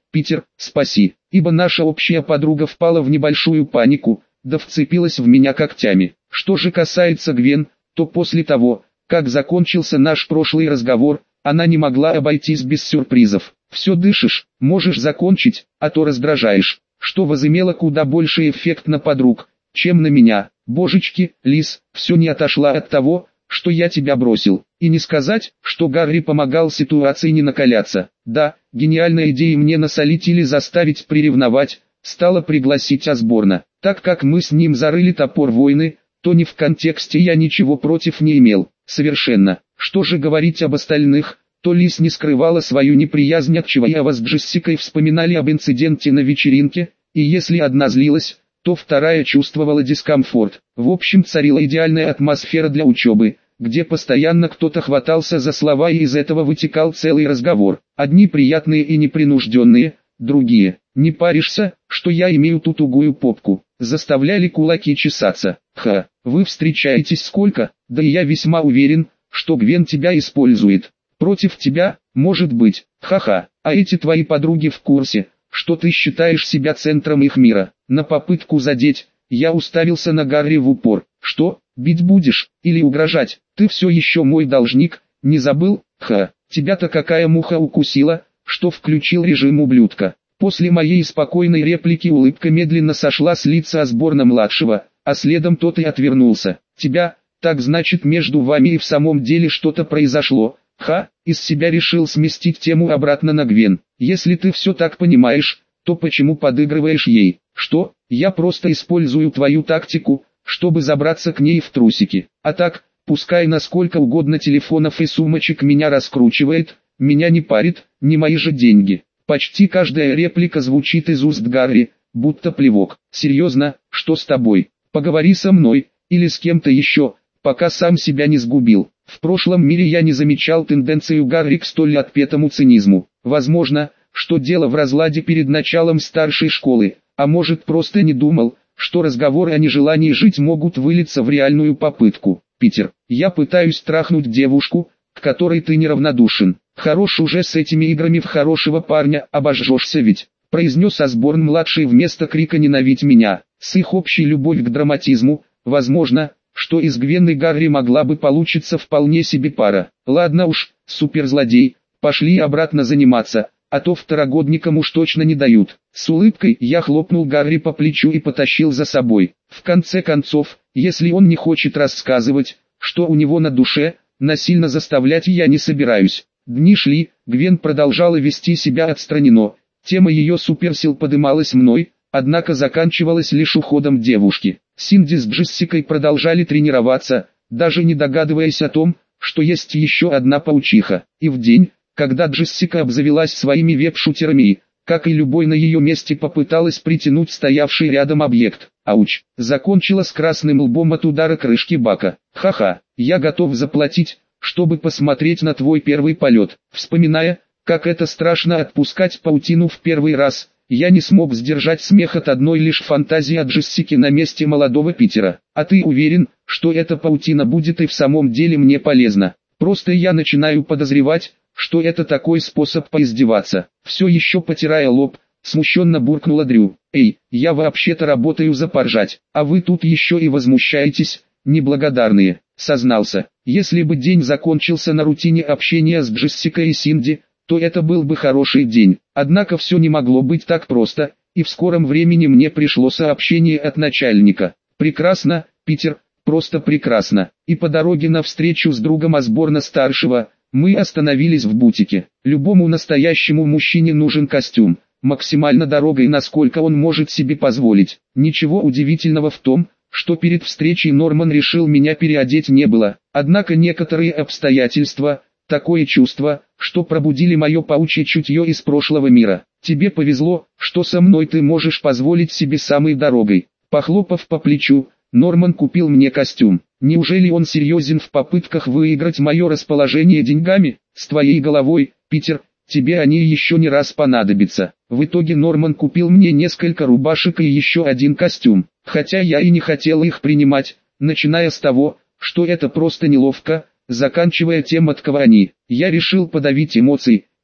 Питер, спаси, ибо наша общая подруга впала в небольшую панику, да вцепилась в меня когтями. Что же касается Гвен, то после того, как закончился наш прошлый разговор, она не могла обойтись без сюрпризов. Все дышишь, можешь закончить, а то раздражаешь, что возымело куда больший эффект на подруг, чем на меня. Божечки, Лиз, все не отошла от того, что я тебя бросил. И не сказать, что Гарри помогал ситуации не накаляться. Да, гениальная идея мне насолить или заставить приревновать, стала пригласить Осборна. Так как мы с ним зарыли топор войны, то ни в контексте я ничего против не имел. Совершенно. Что же говорить об остальных, то Лиз не скрывала свою неприязнь от Чиваява с Джессикой, вспоминали об инциденте на вечеринке, и если одна злилась, то вторая чувствовала дискомфорт. В общем, царила идеальная атмосфера для учебы, где постоянно кто-то хватался за слова, и из этого вытекал целый разговор. Одни приятные и непринужденные, другие: «Не паришься, что я имею ту тугую попку», заставляли кулаки чесаться. «Ха, вы встречаетесь сколько? Да и я весьма уверен, что Гвен тебя использует. Против тебя, может быть. Ха-ха, а эти твои подруги в курсе, что ты считаешь себя центром их мира». На попытку задеть, я уставился на Гарри в упор. «Что, бить будешь, или угрожать? Ты все еще мой должник, не забыл? Ха, тебя-то какая муха укусила, что включил режим ублюдка». После моей спокойной реплики улыбка медленно сошла с лица Осборна-младшего, а следом тот и отвернулся. «Тебя, так значит между вами и в самом деле что-то произошло?» Ха, из себя решил сместить тему обратно на Гвен. «Если ты все так понимаешь, то почему подыгрываешь ей?» «Что, я просто использую твою тактику, чтобы забраться к ней в трусики. А так, пускай насколько угодно телефонов и сумочек меня раскручивает, меня не парит, не мои же деньги». Почти каждая реплика звучит из уст Гарри, будто плевок. «Серьезно, что с тобой? Поговори со мной, или с кем-то еще, пока сам себя не сгубил». В прошлом мире я не замечал тенденцию Гарри к столь отпетому цинизму. Возможно, что дело в разладе перед началом старшей школы, а может просто не думал, что разговоры о нежелании жить могут вылиться в реальную попытку. «Питер, я пытаюсь трахнуть девушку, к которой ты неравнодушен. Хорош уже с этими играми в хорошего парня, обожжешься ведь», произнес Осборн-младший вместо крика «ненавидь меня». С их общей любовью к драматизму, возможно, что из Гвен и Гарри могла бы получиться вполне себе пара. «Ладно уж, суперзлодей, пошли обратно заниматься, а то второгодникам уж точно не дают». С улыбкой я хлопнул Гарри по плечу и потащил за собой. В конце концов, если он не хочет рассказывать, что у него на душе, насильно заставлять я не собираюсь. Дни шли, Гвен продолжала вести себя отстраненно, тема ее суперсил подымалась мной, однако заканчивалась лишь уходом девушки. Синди с Джессикой продолжали тренироваться, даже не догадываясь о том, что есть еще одна паучиха. И в день, когда Джессика обзавелась своими веб-шутерами, как и любой на ее месте попыталась притянуть стоявший рядом объект. Ауч, закончила с красным лбом от удара крышки бака. «Ха-ха, я готов заплатить, чтобы посмотреть на твой первый полет». Вспоминая, как это страшно отпускать паутину в первый раз, я не смог сдержать смех от одной лишь фантазии о Джессике на месте молодого Питера. «А ты уверен, что эта паутина будет и в самом деле мне полезна? Просто я начинаю подозревать, что это такой способ поиздеваться». Все еще потирая лоб, смущенно буркнула Дрю. «Эй, я вообще-то работаю за поржать, а вы тут еще и возмущаетесь, неблагодарные», сознался. Если бы день закончился на рутине общения с Джессикой и Синди, то это был бы хороший день. Однако все не могло быть так просто, и в скором времени мне пришло сообщение от начальника. «Прекрасно, Питер, просто прекрасно». И по дороге на встречу с другом Осборна-старшего, мы остановились в бутике. Любому настоящему мужчине нужен костюм, максимально дорогой, насколько он может себе позволить. Ничего удивительного в том, что перед встречей Норман решил меня переодеть, не было. Однако некоторые обстоятельства, такое чувство, что пробудили мое паучье чутье из прошлого мира. «Тебе повезло, что со мной ты можешь позволить себе самой дорогой». Похлопав по плечу, Норман купил мне костюм. Неужели он серьезен в попытках выиграть мое расположение деньгами? С твоей головой, Питер, тебе они еще не раз понадобятся. В итоге Норман купил мне несколько рубашек и еще один костюм. Хотя я и не хотел их принимать, начиная с того, что это просто неловко, заканчивая тем, от кого они. Я решил подавить эмоции,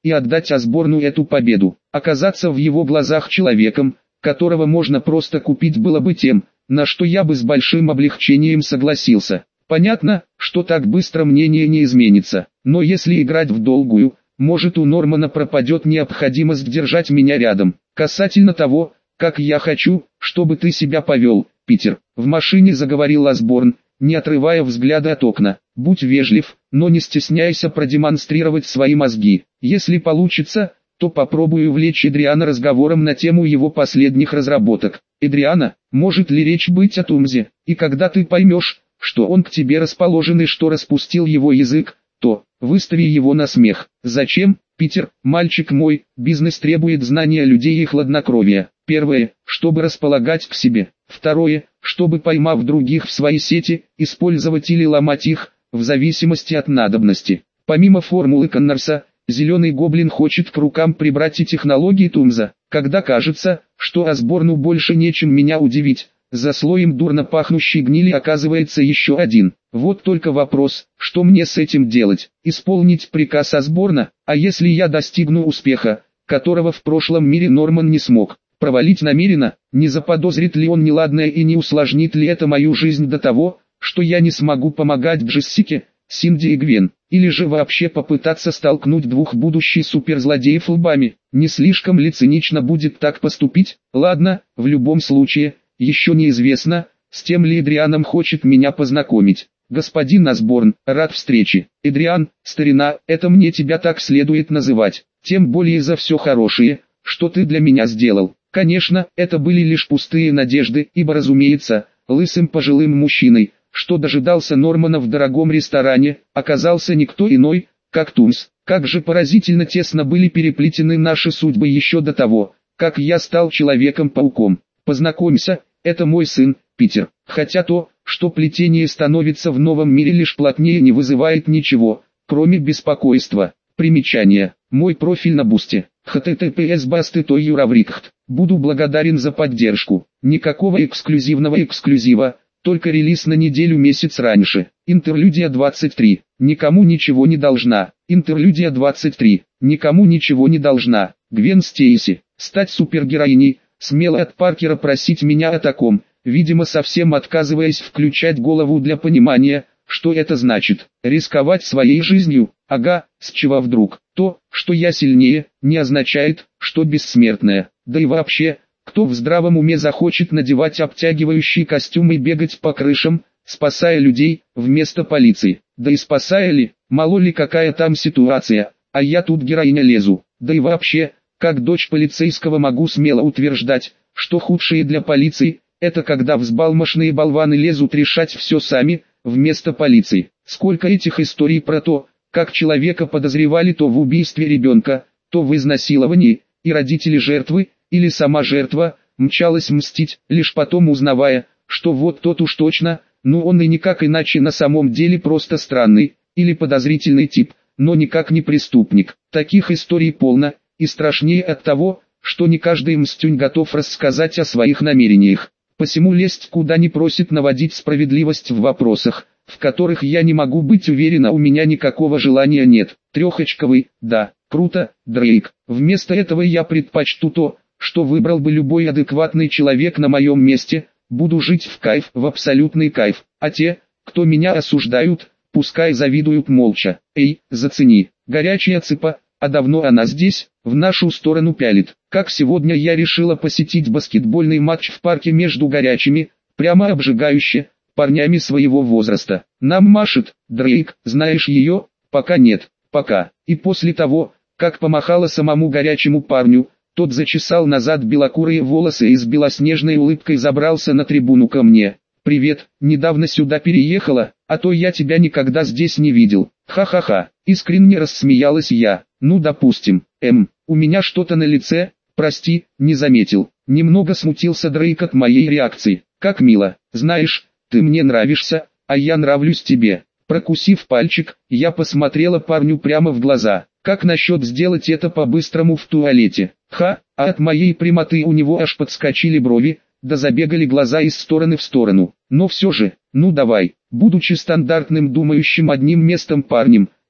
и отдать Осборну эту победу. Оказаться в его глазах человеком, которого можно просто купить, было бы тем, на что я бы с большим облегчением согласился. Понятно, что так быстро мнение не изменится, но если играть в долгую, может, у Нормана пропадет необходимость держать меня рядом. Касательно того, как я хочу, чтобы ты себя повел, Питер, в машине заговорил Осборн, не отрывая взгляда от окна. Будь вежлив, но не стесняйся продемонстрировать свои мозги. Если получится, то попробую увлечь Эдриана разговором на тему его последних разработок. Эдриана, может ли речь быть о Тумзе? И когда ты поймешь, что он к тебе расположен и что распустил его язык, то выстави его на смех. Зачем, Питер, мальчик мой, бизнес требует знания людей и хладнокровия. Первое, чтобы располагать к себе. Второе, чтобы, поймав других в свои сети, использовать или ломать их, в зависимости от надобности. Помимо формулы Коннорса, Зеленый Гоблин хочет к рукам прибрать и технологии Тумза. Когда кажется, что Осборну больше нечем меня удивить, за слоем дурно пахнущей гнили оказывается еще один. Вот только вопрос, что мне с этим делать? Исполнить приказ Осборна, а если я достигну успеха, которого в прошлом мире Норман не смог? Провалить намеренно, не заподозрит ли он неладное и не усложнит ли это мою жизнь до того, что я не смогу помогать Джессике, Синди и Гвен, или же вообще попытаться столкнуть двух будущих суперзлодеев лбами. Не слишком ли цинично будет так поступить? Ладно, в любом случае, еще неизвестно, с тем ли Эдрианом хочет меня познакомить. Господин Осборн, рад встрече. Эдриан, старина, это мне тебя так следует называть, тем более за все хорошее, что ты для меня сделал. Конечно, это были лишь пустые надежды, ибо, разумеется, лысым пожилым мужчиной, что дожидался Нормана в дорогом ресторане, оказался никто иной, как Тумз. Как же поразительно тесно были переплетены наши судьбы еще до того, как я стал Человеком-пауком. Познакомься, это мой сын, Питер. Хотя то, что плетение становится в новом мире лишь плотнее, не вызывает ничего, кроме беспокойства. Примечание. Мой профиль на Бусте. эйч ти ти пи эс басты точка юраврикт. Буду благодарен за поддержку. Никакого эксклюзивного эксклюзива, только релиз на неделю месяц раньше. Интерлюдия двадцать три. Никому ничего не должна. Интерлюдия двадцать три. Никому ничего не должна. Гвен Стейси. Стать супергероиней. Смело от Паркера просить меня о таком, видимо совсем отказываясь включать голову для понимания, что это значит. Рисковать своей жизнью. Ага, с чего вдруг? То, что я сильнее, не означает, что бессмертная. Да и вообще, кто в здравом уме захочет надевать обтягивающие костюмы и бегать по крышам, спасая людей, вместо полиции? Да и спасая ли, мало ли какая там ситуация, а я тут героиня лезу. Да и вообще, как дочь полицейского могу смело утверждать, что худшее для полиции, это когда взбалмошные болваны лезут решать все сами, вместо полиции. Сколько этих историй про то, как человека подозревали то в убийстве ребенка, то в изнасиловании, и родители жертвы, или сама жертва, мчалась мстить, лишь потом узнавая, что вот тот уж точно, ну он и никак иначе на самом деле просто странный, или подозрительный тип, но никак не преступник. Таких историй полно, и страшнее от того, что не каждый мстюнь готов рассказать о своих намерениях. Посему лезть куда не просит наводить справедливость в вопросах, в которых я не могу быть уверена, у меня никакого желания нет. Трехочковый, да, круто, Дрейк. Вместо этого я предпочту то, что выбрал бы любой адекватный человек на моем месте, буду жить в кайф, в абсолютный кайф, а те, кто меня осуждают, пускай завидуют молча. Эй, зацени, горячая цыпа, а давно она здесь, в нашу сторону пялит. Как сегодня я решила посетить баскетбольный матч в парке между горячими, прямо обжигающе, парнями своего возраста. Нам машет, Дрейк, знаешь ее? Пока нет, пока. И после того, как помахала самому горячему парню, тот зачесал назад белокурые волосы и с белоснежной улыбкой забрался на трибуну ко мне. «Привет, недавно сюда переехала, а то я тебя никогда здесь не видел». Ха-ха-ха, искренне рассмеялась я. Ну допустим, эм, у меня что-то на лице, прости, не заметил. Немного смутился Дрейк от моей реакции. Как мило, знаешь, ты мне нравишься, а я нравлюсь тебе. Прокусив пальчик, я посмотрела парню прямо в глаза. Как насчет сделать это по-быстрому в туалете? Ха, а от моей прямоты у него аж подскочили брови, да забегали глаза из стороны в сторону. Но все же, ну давай, будучи стандартным думающим одним местом парнем,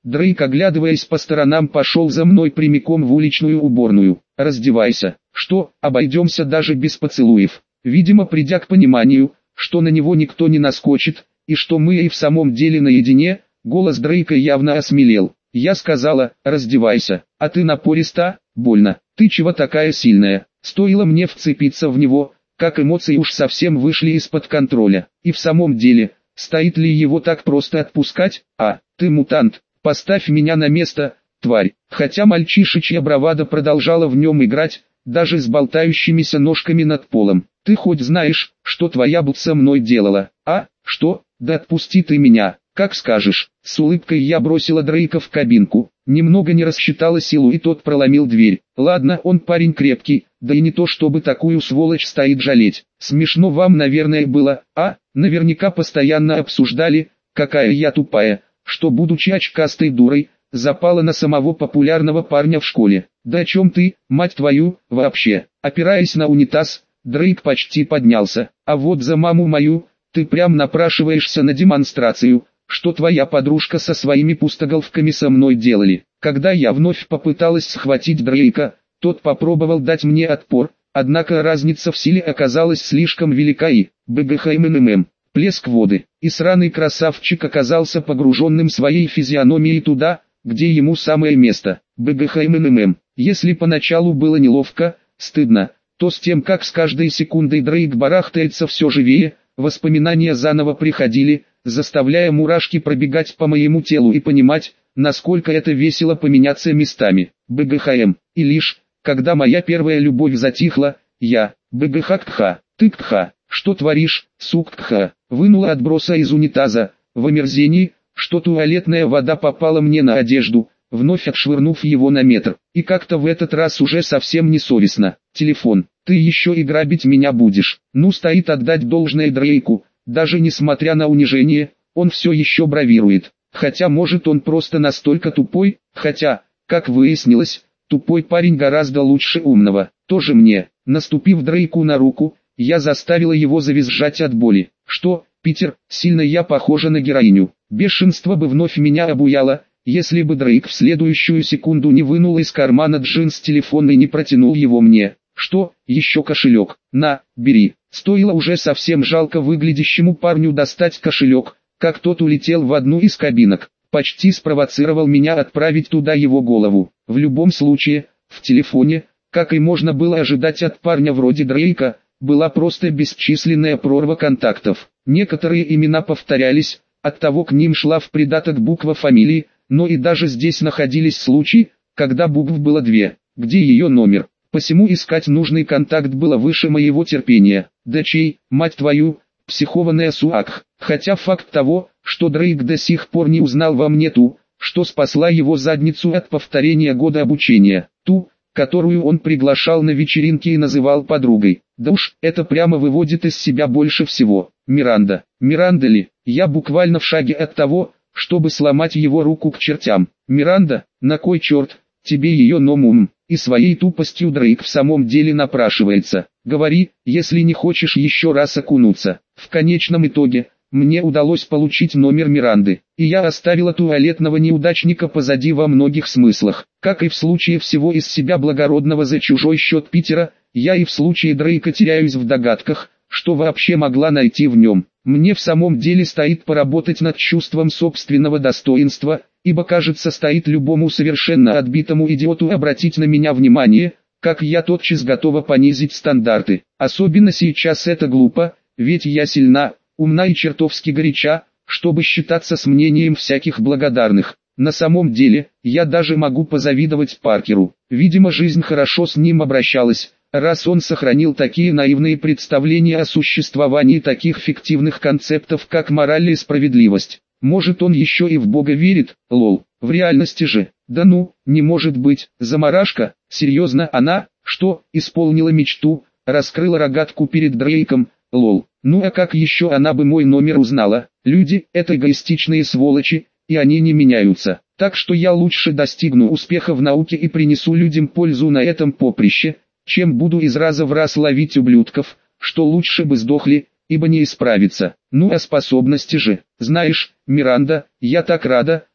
Дрейк, оглядываясь по сторонам, пошел за мной прямиком в уличную уборную. «Раздевайся». «Что, обойдемся даже без поцелуев?» Видимо, придя к пониманию, что на него никто не наскочит, и что мы и в самом деле наедине, голос Дрейка явно осмелел. Я сказала: «Раздевайся». «А ты напориста?» «Больно». «Ты чего такая сильная?» Стоило мне вцепиться в него, как эмоции уж совсем вышли из-под контроля. И в самом деле, стоит ли его так просто отпускать? «А, ты мутант, поставь меня на место, тварь». Хотя мальчишечья бравада продолжала в нем играть, даже с болтающимися ножками над полом. «Ты хоть знаешь, что твоя б со мной делала?» «А, что? Да отпусти ты меня, как скажешь». С улыбкой я бросила Дрейка в кабинку. Немного не рассчитала силу, и тот проломил дверь. Ладно, он парень крепкий, да и не то чтобы такую сволочь стоит жалеть. Смешно вам, наверное, было, а? Наверняка постоянно обсуждали, какая я тупая, что, будучи очкастой дурой, запала на самого популярного парня в школе. Да о чем ты, мать твою, вообще? Опираясь на унитаз, Дрейк почти поднялся. А вот за маму мою, ты прям напрашиваешься на демонстрацию, что твоя подружка со своими пустоголовками со мной делали. Когда я вновь попыталась схватить Дрейка, тот попробовал дать мне отпор, однако разница в силе оказалась слишком велика и, бгхммм, плеск воды, и сраный красавчик оказался погруженным своей физиономией туда, где ему самое место. Бгхммм. Если поначалу было неловко, стыдно, то с тем, как с каждой секундой Дрейк барахтается все живее, воспоминания заново приходили, заставляя мурашки пробегать по моему телу и понимать, насколько это весело поменяться местами. БГХМ. И лишь, когда моя первая любовь затихла, я, БГХКХ, ты-кха, что творишь, сук-кха, вынула отброса из унитаза, в омерзении, что туалетная вода попала мне на одежду, вновь отшвырнув его на метр. И как-то в этот раз уже совсем не совестно. Телефон. Ты еще и грабить меня будешь. Ну, стоит отдать должное Дрейку. Даже несмотря на унижение, он все еще бравирует. Хотя может он просто настолько тупой, хотя, как выяснилось, тупой парень гораздо лучше умного. Тоже мне. Наступив Дрейку на руку, я заставила его завизжать от боли. Что, Питер, сильно я похожа на героиню. Бешенство бы вновь меня обуяло, если бы Дрейк в следующую секунду не вынул из кармана джинс телефон и не протянул его мне. Что, еще кошелек? На, бери. Стоило уже совсем жалко выглядящему парню достать кошелек, как тот улетел в одну из кабинок. Почти спровоцировал меня отправить туда его голову. В любом случае, в телефоне, как и можно было ожидать от парня вроде Дрейка, была просто бесчисленная прорва контактов. Некоторые имена повторялись, оттого к ним шла в придаток буква фамилии, но и даже здесь находились случаи, когда букв было две. Где ее номер? Посему искать нужный контакт было выше моего терпения. Да чей, мать твою, психованная суак. Хотя факт того, что Дрейк до сих пор не узнал во мне ту, что спасла его задницу от повторения года обучения. Ту, которую он приглашал на вечеринки и называл подругой. Да уж, это прямо выводит из себя больше всего. Миранда. Миранда ли? Я буквально в шаге от того, чтобы сломать его руку к чертям. Миранда, на кой черт тебе ее номум? И своей тупостью Дрейк в самом деле напрашивается. Говори, если не хочешь еще раз окунуться. В конечном итоге, мне удалось получить номер Миранды, и я оставила туалетного неудачника позади во многих смыслах. Как и в случае всего из себя благородного за чужой счет Питера, я и в случае Дрейка теряюсь в догадках, что вообще могла найти в нем. Мне в самом деле стоит поработать над чувством собственного достоинства, ибо кажется стоит любому совершенно отбитому идиоту обратить на меня внимание, как я тотчас готова понизить стандарты. Особенно сейчас это глупо, ведь я сильна, умна и чертовски горяча, чтобы считаться с мнением всяких благодарных. На самом деле, я даже могу позавидовать Паркеру. Видимо, жизнь хорошо с ним обращалась, раз он сохранил такие наивные представления о существовании таких фиктивных концептов, как мораль и справедливость. Может, он еще и в Бога верит, лол. В реальности же, да ну, не может быть. Замарашка, серьезно она, что, исполнила мечту, раскрыла рогатку перед Дрейком, лол. Ну а как еще она бы мой номер узнала? Люди — это эгоистичные сволочи, и они не меняются. Так что я лучше достигну успеха в науке и принесу людям пользу на этом поприще, чем буду из раза в раз ловить ублюдков, что лучше бы сдохли, ибо не исправиться. Ну а способности же, знаешь, Миранда, я так рада,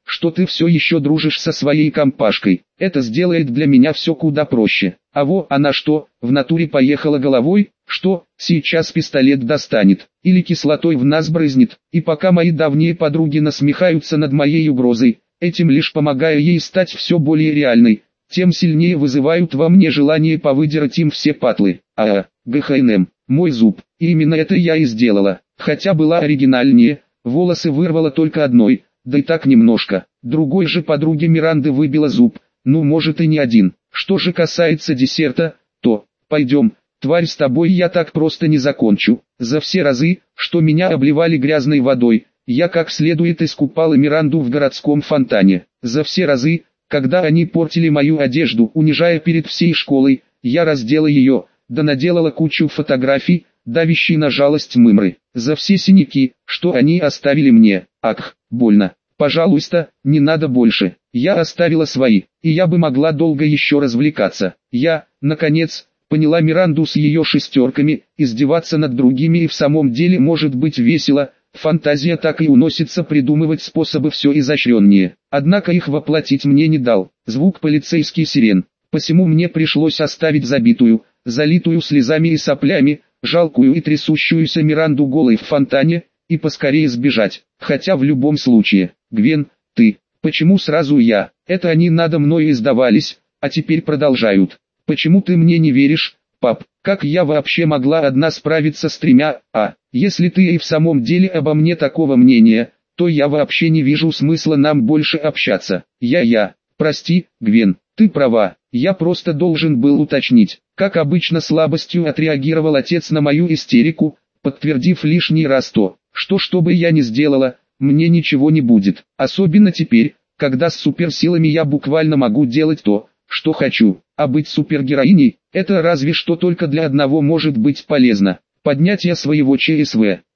что ты все еще дружишь со своей компашкой. Это сделает для меня все куда проще. А во, она что, в натуре поехала головой? Что, сейчас пистолет достанет, или кислотой в нас брызнет, и пока мои давние подруги насмехаются над моей угрозой, этим лишь помогая ей стать все более реальной, тем сильнее вызывают во мне желание повыдирать им все патлы. А, ГХНМ, мой зуб, и именно это я и сделала, хотя была оригинальнее, волосы вырвала только одной, да и так немножко, другой же подруге Миранды выбила зуб, ну может и не один. Что же касается десерта, то, пойдем, тварь, с тобой я так просто не закончу. За все разы, что меня обливали грязной водой, я как следует искупала Миранду в городском фонтане. За все разы, когда они портили мою одежду, унижая перед всей школой, я раздела ее, да наделала кучу фотографий, давящей на жалость мымры. За все синяки, что они оставили мне, ах, больно. Пожалуйста, не надо больше. Я оставила свои, и я бы могла долго еще развлекаться. Я, наконец, поняла Миранду с ее шестерками, издеваться над другими и в самом деле может быть весело, фантазия так и уносится придумывать способы все изощреннее. Однако их воплотить мне не дал звук полицейский сирен, посему мне пришлось оставить забитую, залитую слезами и соплями, жалкую и трясущуюся Миранду голой в фонтане, и поскорее сбежать, хотя в любом случае, Гвен, ты, почему сразу я, это они надо мною издавались, а теперь продолжают. Почему ты мне не веришь, пап, как я вообще могла одна справиться с тремя, а, если ты и в самом деле обо мне такого мнения, то я вообще не вижу смысла нам больше общаться. Я-я, прости, Гвен, ты права, я просто должен был уточнить, как обычно слабостью отреагировал отец на мою истерику, подтвердив лишний раз то, что что бы я ни сделала, мне ничего не будет, особенно теперь, когда с суперсилами я буквально могу делать то, что хочу, а быть супергероиней, это разве что только для одного может быть полезно, поднятие своего ЧСВ.